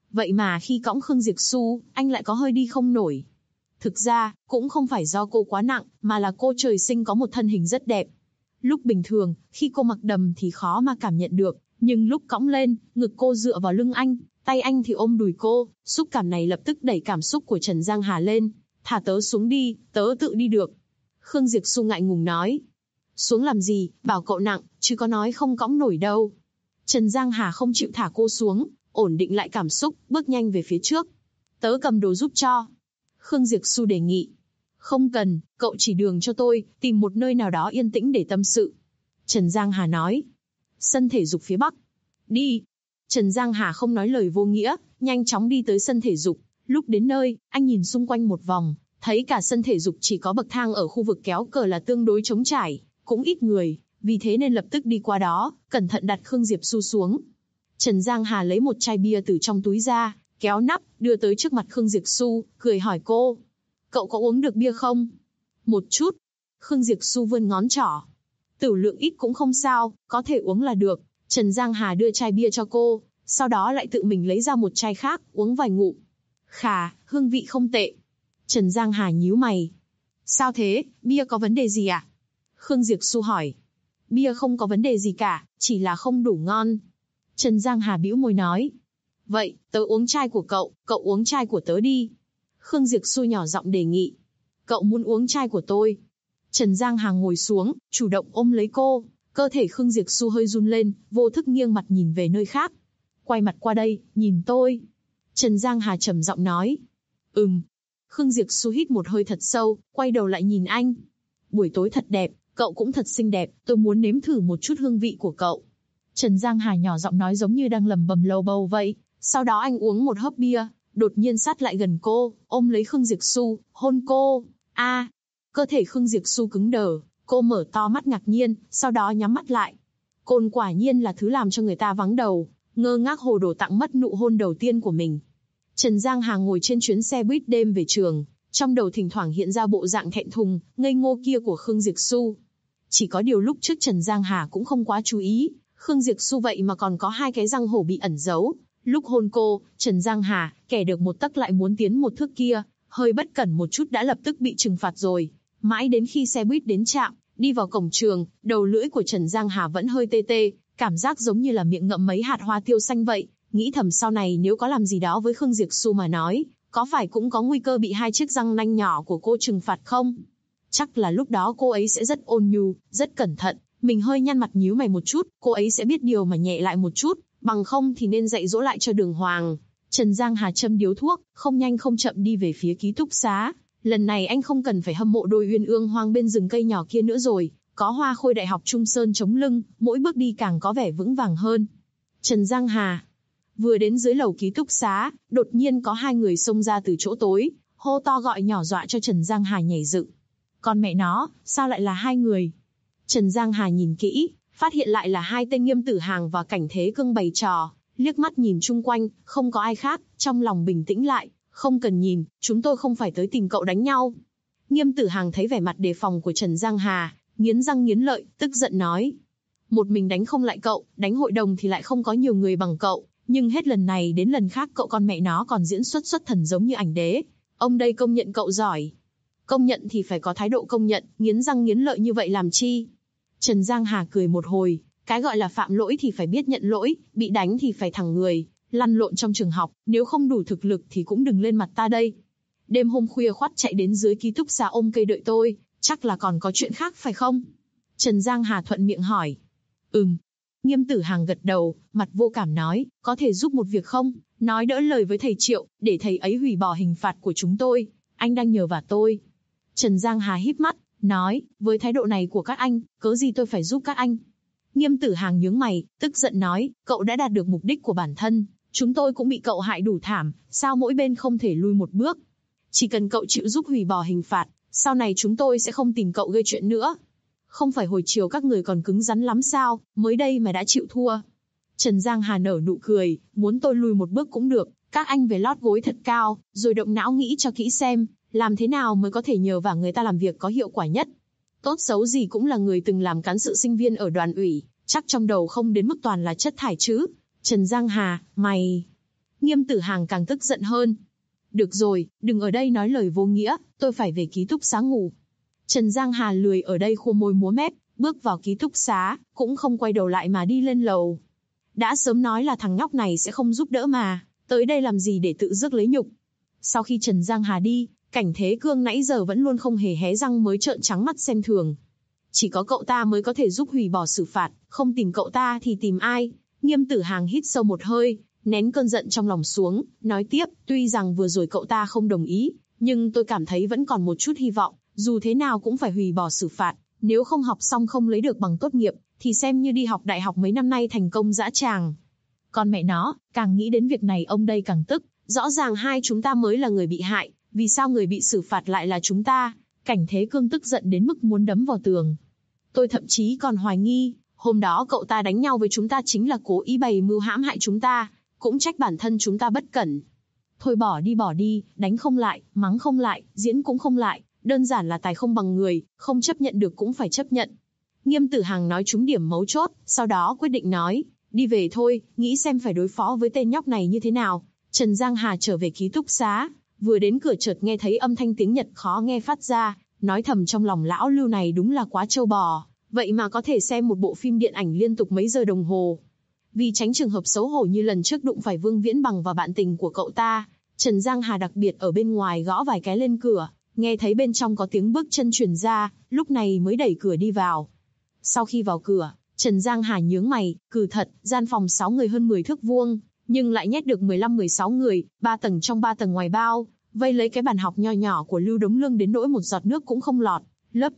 Vậy mà khi cõng Khương Diệp Xu, anh lại có hơi đi không nổi. Thực ra, cũng không phải do cô quá nặng, mà là cô trời sinh có một thân hình rất đẹp. Lúc bình thường, khi cô mặc đầm thì khó mà cảm nhận được, nhưng lúc cõng lên, ngực cô dựa vào lưng anh, tay anh thì ôm đùi cô, xúc cảm này lập tức đẩy cảm xúc của Trần Giang Hà lên. Thả tớ xuống đi, tớ tự đi được. Khương Diệp Xu ngại ngùng nói. Xuống làm gì, bảo cậu nặng, chứ có nói không cõng nổi đâu. Trần Giang Hà không chịu thả cô xuống, ổn định lại cảm xúc, bước nhanh về phía trước. Tớ cầm đồ giúp cho. Khương Diệp Xu đề nghị. Không cần, cậu chỉ đường cho tôi, tìm một nơi nào đó yên tĩnh để tâm sự. Trần Giang Hà nói. Sân thể dục phía bắc. Đi. Trần Giang Hà không nói lời vô nghĩa, nhanh chóng đi tới sân thể dục. Lúc đến nơi, anh nhìn xung quanh một vòng, thấy cả sân thể dục chỉ có bậc thang ở khu vực kéo cờ là tương đối trống trải, cũng ít người, vì thế nên lập tức đi qua đó, cẩn thận đặt Khương Diệp Xu xuống. Trần Giang Hà lấy một chai bia từ trong túi ra, kéo nắp, đưa tới trước mặt Khương Diệp Xu, cười hỏi cô. Cậu có uống được bia không? Một chút. Khương Diệp Xu vươn ngón trỏ. Tửu lượng ít cũng không sao, có thể uống là được. Trần Giang Hà đưa chai bia cho cô, sau đó lại tự mình lấy ra một chai khác, uống vài ngụm. Khà, hương vị không tệ. Trần Giang Hà nhíu mày. Sao thế, bia có vấn đề gì à? Khương Diệp Xu hỏi. Bia không có vấn đề gì cả, chỉ là không đủ ngon. Trần Giang Hà bĩu môi nói. Vậy, tớ uống chai của cậu uống chai của tớ đi. Khương Diệp Xu nhỏ giọng đề nghị. Cậu muốn uống chai của tôi. Trần Giang Hà ngồi xuống, chủ động ôm lấy cô. Cơ thể Khương Diệp Xu hơi run lên, vô thức nghiêng mặt nhìn về nơi khác. Quay mặt qua đây, nhìn tôi. Trần Giang Hà trầm giọng nói. Khương Diệp Xu hít một hơi thật sâu, quay đầu lại nhìn anh. Buổi tối thật đẹp, cậu cũng thật xinh đẹp, tôi muốn nếm thử một chút hương vị của cậu. Trần Giang Hà nhỏ giọng nói giống như đang lẩm bẩm lầu bầu vậy. Sau đó anh uống một hớp bia, đột nhiên sát lại gần cô, ôm lấy Khương Diệp Xu, hôn cô. Cơ thể Khương Diệp Xu cứng đờ, cô mở to mắt ngạc nhiên, sau đó nhắm mắt lại. Cồn quả nhiên là thứ làm cho người ta vắng đầu, ngơ ngác hồ đồ tặng mất nụ hôn đầu tiên của mình. Trần Giang Hà ngồi trên chuyến xe buýt đêm về trường, trong đầu thỉnh thoảng hiện ra bộ dạng thẹn thùng, ngây ngô kia của Khương Diệp Xu. Chỉ có điều lúc trước Trần Giang Hà cũng không quá chú ý, Khương Diệp Xu vậy mà còn có hai cái răng hổ bị ẩn giấu. Lúc hôn cô, Trần Giang Hà, kẻ được một tấc lại muốn tiến một thước kia, hơi bất cẩn một chút đã lập tức bị trừng phạt rồi. Mãi đến khi xe buýt đến trạm, đi vào cổng trường, đầu lưỡi của Trần Giang Hà vẫn hơi tê tê, cảm giác giống như là miệng ngậm mấy hạt hoa tiêu xanh vậy. Nghĩ thầm sau này nếu có làm gì đó với Khương Diệp Xu mà nói, có phải cũng có nguy cơ bị hai chiếc răng nanh nhỏ của cô trừng phạt không? Chắc là lúc đó cô ấy sẽ rất ôn nhu, rất cẩn thận, mình hơi nhăn mặt nhíu mày một chút, cô ấy sẽ biết điều mà nhẹ lại một chút, bằng không thì nên dạy dỗ lại cho Đường Hoàng. Trần Giang Hà châm điếu thuốc, không nhanh không chậm đi về phía ký túc xá. Lần này anh không cần phải hâm mộ đôi uyên ương hoang bên rừng cây nhỏ kia nữa rồi, có hoa khôi đại học Trung Sơn chống lưng, mỗi bước đi càng có vẻ vững vàng hơn. Trần Giang Hà vừa đến dưới lầu ký túc xá, đột nhiên có hai người xông ra từ chỗ tối, hô to gọi nhỏ dọa cho Trần Giang Hà nhảy dựng. Con mẹ nó, sao lại là hai người? Trần Giang Hà nhìn kỹ, phát hiện lại là hai tên Nghiêm Tử Hàng và Cảnh Thế Cương bày trò, liếc mắt nhìn chung quanh, không có ai khác, trong lòng bình tĩnh lại, không cần nhìn, chúng tôi không phải tới tìm cậu đánh nhau. Nghiêm Tử Hàng thấy vẻ mặt đề phòng của Trần Giang Hà, nghiến răng nghiến lợi, tức giận nói. Một mình đánh không lại cậu, đánh hội đồng thì lại không có nhiều người bằng cậu, nhưng hết lần này đến lần khác cậu con mẹ nó còn diễn xuất thần giống như ảnh đế. Ông đây công nhận cậu giỏi. Công nhận thì phải có thái độ công nhận, nghiến răng nghiến lợi như vậy làm chi? Trần Giang Hà cười một hồi, cái gọi là phạm lỗi thì phải biết nhận lỗi, bị đánh thì phải thẳng người, lăn lộn trong trường học, nếu không đủ thực lực thì cũng đừng lên mặt ta đây. Đêm hôm khuya khoắt chạy đến dưới ký túc xá ôm cây đợi tôi, chắc là còn có chuyện khác phải không? Trần Giang Hà thuận miệng hỏi. Nghiêm Tử Hàng gật đầu, mặt vô cảm nói, có thể giúp một việc không? Nói đỡ lời với thầy Triệu, để thầy ấy hủy bỏ hình phạt của chúng tôi. Anh đang nhờ vả tôi. Trần Giang Hà híp mắt, nói, với thái độ này của các anh, cớ gì tôi phải giúp các anh? Nghiêm Tử Hàng nhướng mày, tức giận nói, cậu đã đạt được mục đích của bản thân, chúng tôi cũng bị cậu hại đủ thảm, sao mỗi bên không thể lui một bước? Chỉ cần cậu chịu giúp hủy bỏ hình phạt, sau này chúng tôi sẽ không tìm cậu gây chuyện nữa. Không phải hồi chiều các người còn cứng rắn lắm sao, mới đây mà đã chịu thua. Trần Giang Hà nở nụ cười, muốn tôi lùi một bước cũng được, các anh về lót gối thật cao, rồi động não nghĩ cho kỹ xem, làm thế nào mới có thể nhờ vả người ta làm việc có hiệu quả nhất. Tốt xấu gì cũng là người từng làm cán sự sinh viên ở đoàn ủy, chắc trong đầu không đến mức toàn là chất thải chứ. Trần Giang Hà, mày... Nghiêm Tử Hàng càng tức giận hơn. Được rồi, đừng ở đây nói lời vô nghĩa, tôi phải về ký túc xá ngủ. Trần Giang Hà lười ở đây khua môi múa mép, bước vào ký túc xá, cũng không quay đầu lại mà đi lên lầu. Đã sớm nói là thằng nhóc này sẽ không giúp đỡ mà, tới đây làm gì để tự rước lấy nhục. Sau khi Trần Giang Hà đi, Cảnh Thế Cương nãy giờ vẫn luôn không hề hé răng mới trợn trắng mắt xem thường. Chỉ có cậu ta mới có thể giúp hủy bỏ xử phạt, không tìm cậu ta thì tìm ai? Nghiêm Tử Hàng hít sâu một hơi, nén cơn giận trong lòng xuống, nói tiếp, tuy rằng vừa rồi cậu ta không đồng ý, nhưng tôi cảm thấy vẫn còn một chút hy vọng, dù thế nào cũng phải hủy bỏ xử phạt, nếu không học xong không lấy được bằng tốt nghiệp, thì xem như đi học đại học mấy năm nay thành công dã tràng. Con mẹ nó, càng nghĩ đến việc này ông đây càng tức, rõ ràng hai chúng ta mới là người bị hại, vì sao người bị xử phạt lại là chúng ta? Cảnh Thế Cương tức giận đến mức muốn đấm vào tường. Tôi thậm chí còn hoài nghi, hôm đó cậu ta đánh nhau với chúng ta chính là cố ý bày mưu hãm hại chúng ta, cũng trách bản thân chúng ta bất cẩn. Thôi bỏ đi, đánh không lại, mắng không lại, diễn cũng không lại, đơn giản là tài không bằng người, không chấp nhận được cũng phải chấp nhận. Nghiêm Tử Hàng nói trúng điểm mấu chốt, sau đó quyết định nói, đi về thôi, nghĩ xem phải đối phó với tên nhóc này như thế nào. Trần Giang Hà trở về ký túc xá, vừa đến cửa chợt nghe thấy âm thanh tiếng Nhật khó nghe phát ra, nói thầm trong lòng lão Lưu này đúng là quá trâu bò, vậy mà có thể xem một bộ phim điện ảnh liên tục mấy giờ đồng hồ. Vì tránh trường hợp xấu hổ như lần trước đụng phải Vương Viễn Bằng và bạn tình của cậu ta, Trần Giang Hà đặc biệt ở bên ngoài gõ vài cái lên cửa, nghe thấy bên trong có tiếng bước chân truyền ra, lúc này mới đẩy cửa đi vào. Sau khi vào cửa, Trần Giang Hà nhướng mày, cừ thật, gian phòng 6 người hơn 10 thước vuông, nhưng lại nhét được 15-16 người, 3 tầng trong 3 tầng ngoài bao, vây lấy cái bàn học nho nhỏ của Lưu Đống Lương đến nỗi một giọt nước cũng không lọt. Lớp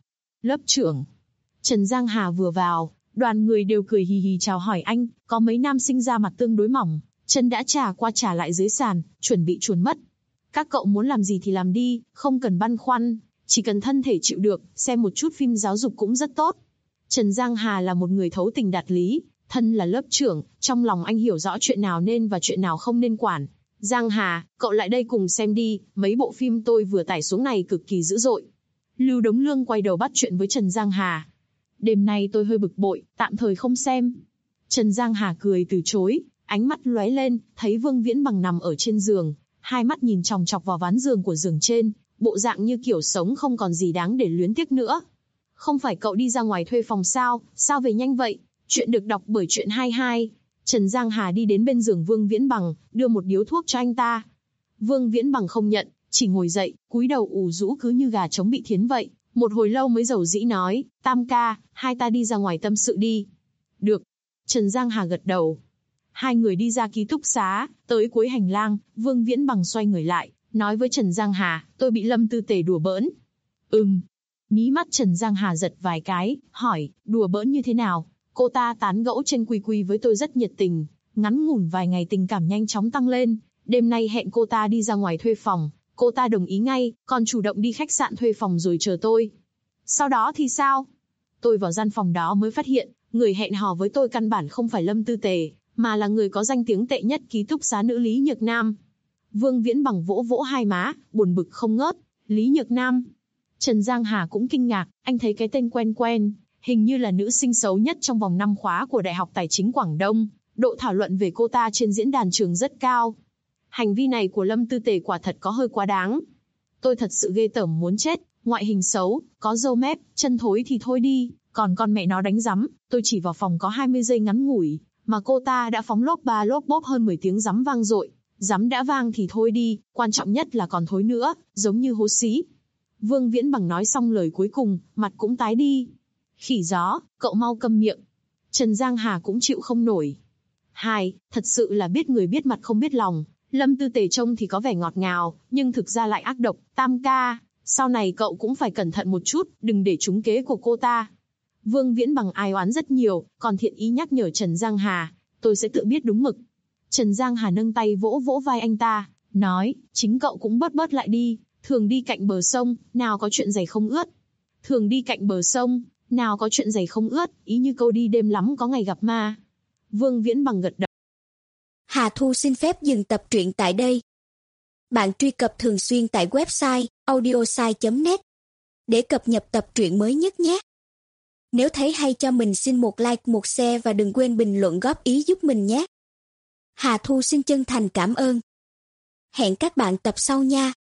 trưởng. Trần Giang Hà vừa vào, đoàn người đều cười hì hì chào hỏi anh, có mấy nam sinh ra mặt tương đối mỏng, chân đã trà qua trà lại dưới sàn, chuẩn bị chuồn mất. Các cậu muốn làm gì thì làm đi, không cần băn khoăn, chỉ cần thân thể chịu được, xem một chút phim giáo dục cũng rất tốt. Trần Giang Hà là một người thấu tình đạt lý, thân là lớp trưởng, trong lòng anh hiểu rõ chuyện nào nên và chuyện nào không nên quản. Giang Hà, cậu lại đây cùng xem đi, mấy bộ phim tôi vừa tải xuống này cực kỳ dữ dội. Lưu Đống Lương quay đầu bắt chuyện với Trần Giang Hà. Đêm nay tôi hơi bực bội, tạm thời không xem. Trần Giang Hà cười từ chối, ánh mắt lóe lên, thấy Vương Viễn Bằng nằm ở trên giường, hai mắt nhìn chòng chọc vào ván giường của giường trên, bộ dạng như kiểu sống không còn gì đáng để luyến tiếc nữa. Không phải cậu đi ra ngoài thuê phòng sao, sao về nhanh vậy? Chuyện được đọc bởi Truyện 22. Trần Giang Hà đi đến bên giường Vương Viễn Bằng, đưa một điếu thuốc cho anh ta. Vương Viễn Bằng không nhận, chỉ ngồi dậy, cúi đầu ù rũ cứ như gà trống bị thiến vậy. Một hồi lâu mới dầu dĩ nói, Tam ca, hai ta đi ra ngoài tâm sự đi. Được. Trần Giang Hà gật đầu. Hai người đi ra ký túc xá, tới cuối hành lang, Vương Viễn Bằng xoay người lại, nói với Trần Giang Hà, tôi bị Lâm Tư Tề đùa bỡn. Mí mắt Trần Giang Hà giật vài cái, hỏi, đùa bỡn như thế nào? Cô ta tán gẫu trên quy quy với tôi rất nhiệt tình, ngắn ngủn vài ngày tình cảm nhanh chóng tăng lên, đêm nay hẹn cô ta đi ra ngoài thuê phòng, cô ta đồng ý ngay, còn chủ động đi khách sạn thuê phòng rồi chờ tôi. Sau đó thì sao? Tôi vào gian phòng đó mới phát hiện, người hẹn hò với tôi căn bản không phải Lâm Tư Tề, mà là người có danh tiếng tệ nhất ký túc xá nữ Lý Nhược Nam. Vương Viễn Bằng vỗ vỗ hai má, buồn bực không ngớt, Lý Nhược Nam. Trần Giang Hà cũng kinh ngạc, anh thấy cái tên quen quen, hình như là nữ sinh xấu nhất trong vòng 5 khóa của Đại học Tài chính Quảng Đông, độ thảo luận về cô ta trên diễn đàn trường rất cao. Hành vi này của Lâm Tư Tề quả thật có hơi quá đáng. Tôi thật sự ghê tởm muốn chết, ngoại hình xấu, có râu mép, chân thối thì thôi đi, còn con mẹ nó đánh rắm, tôi chỉ vào phòng có 20 giây ngắn ngủi, mà cô ta đã phóng lốp ba lốp bốp hơn 10 tiếng rắm vang dội. Rắm đã vang thì thôi đi, quan trọng nhất là còn thối nữa, giống như hố xí. Vương Viễn Bằng nói xong lời cuối cùng, mặt cũng tái đi. Khỉ gió, cậu mau câm miệng. Trần Giang Hà cũng chịu không nổi. Thật sự là biết người biết mặt không biết lòng. Lâm Tư Tề trông thì có vẻ ngọt ngào, nhưng thực ra lại ác độc. Tam ca, sau này cậu cũng phải cẩn thận một chút, đừng để trúng kế của cô ta. Vương Viễn Bằng ai oán rất nhiều, còn thiện ý nhắc nhở Trần Giang Hà, tôi sẽ tự biết đúng mực. Trần Giang Hà nâng tay vỗ vỗ vai anh ta, nói, chính cậu cũng bớt lại đi, thường đi cạnh bờ sông, nào có chuyện giày không ướt. Thường đi cạnh bờ sông, nào có chuyện giày không ướt, ý như câu đi đêm lắm có ngày gặp ma. Vương Viễn Bằng gật đầu. Hà Thu xin phép dừng tập truyện tại đây. Bạn truy cập thường xuyên tại website audiosai.net để cập nhật tập truyện mới nhất nhé. Nếu thấy hay cho mình xin một like, một share và đừng quên bình luận góp ý giúp mình nhé. Hà Thu xin chân thành cảm ơn. Hẹn các bạn tập sau nha.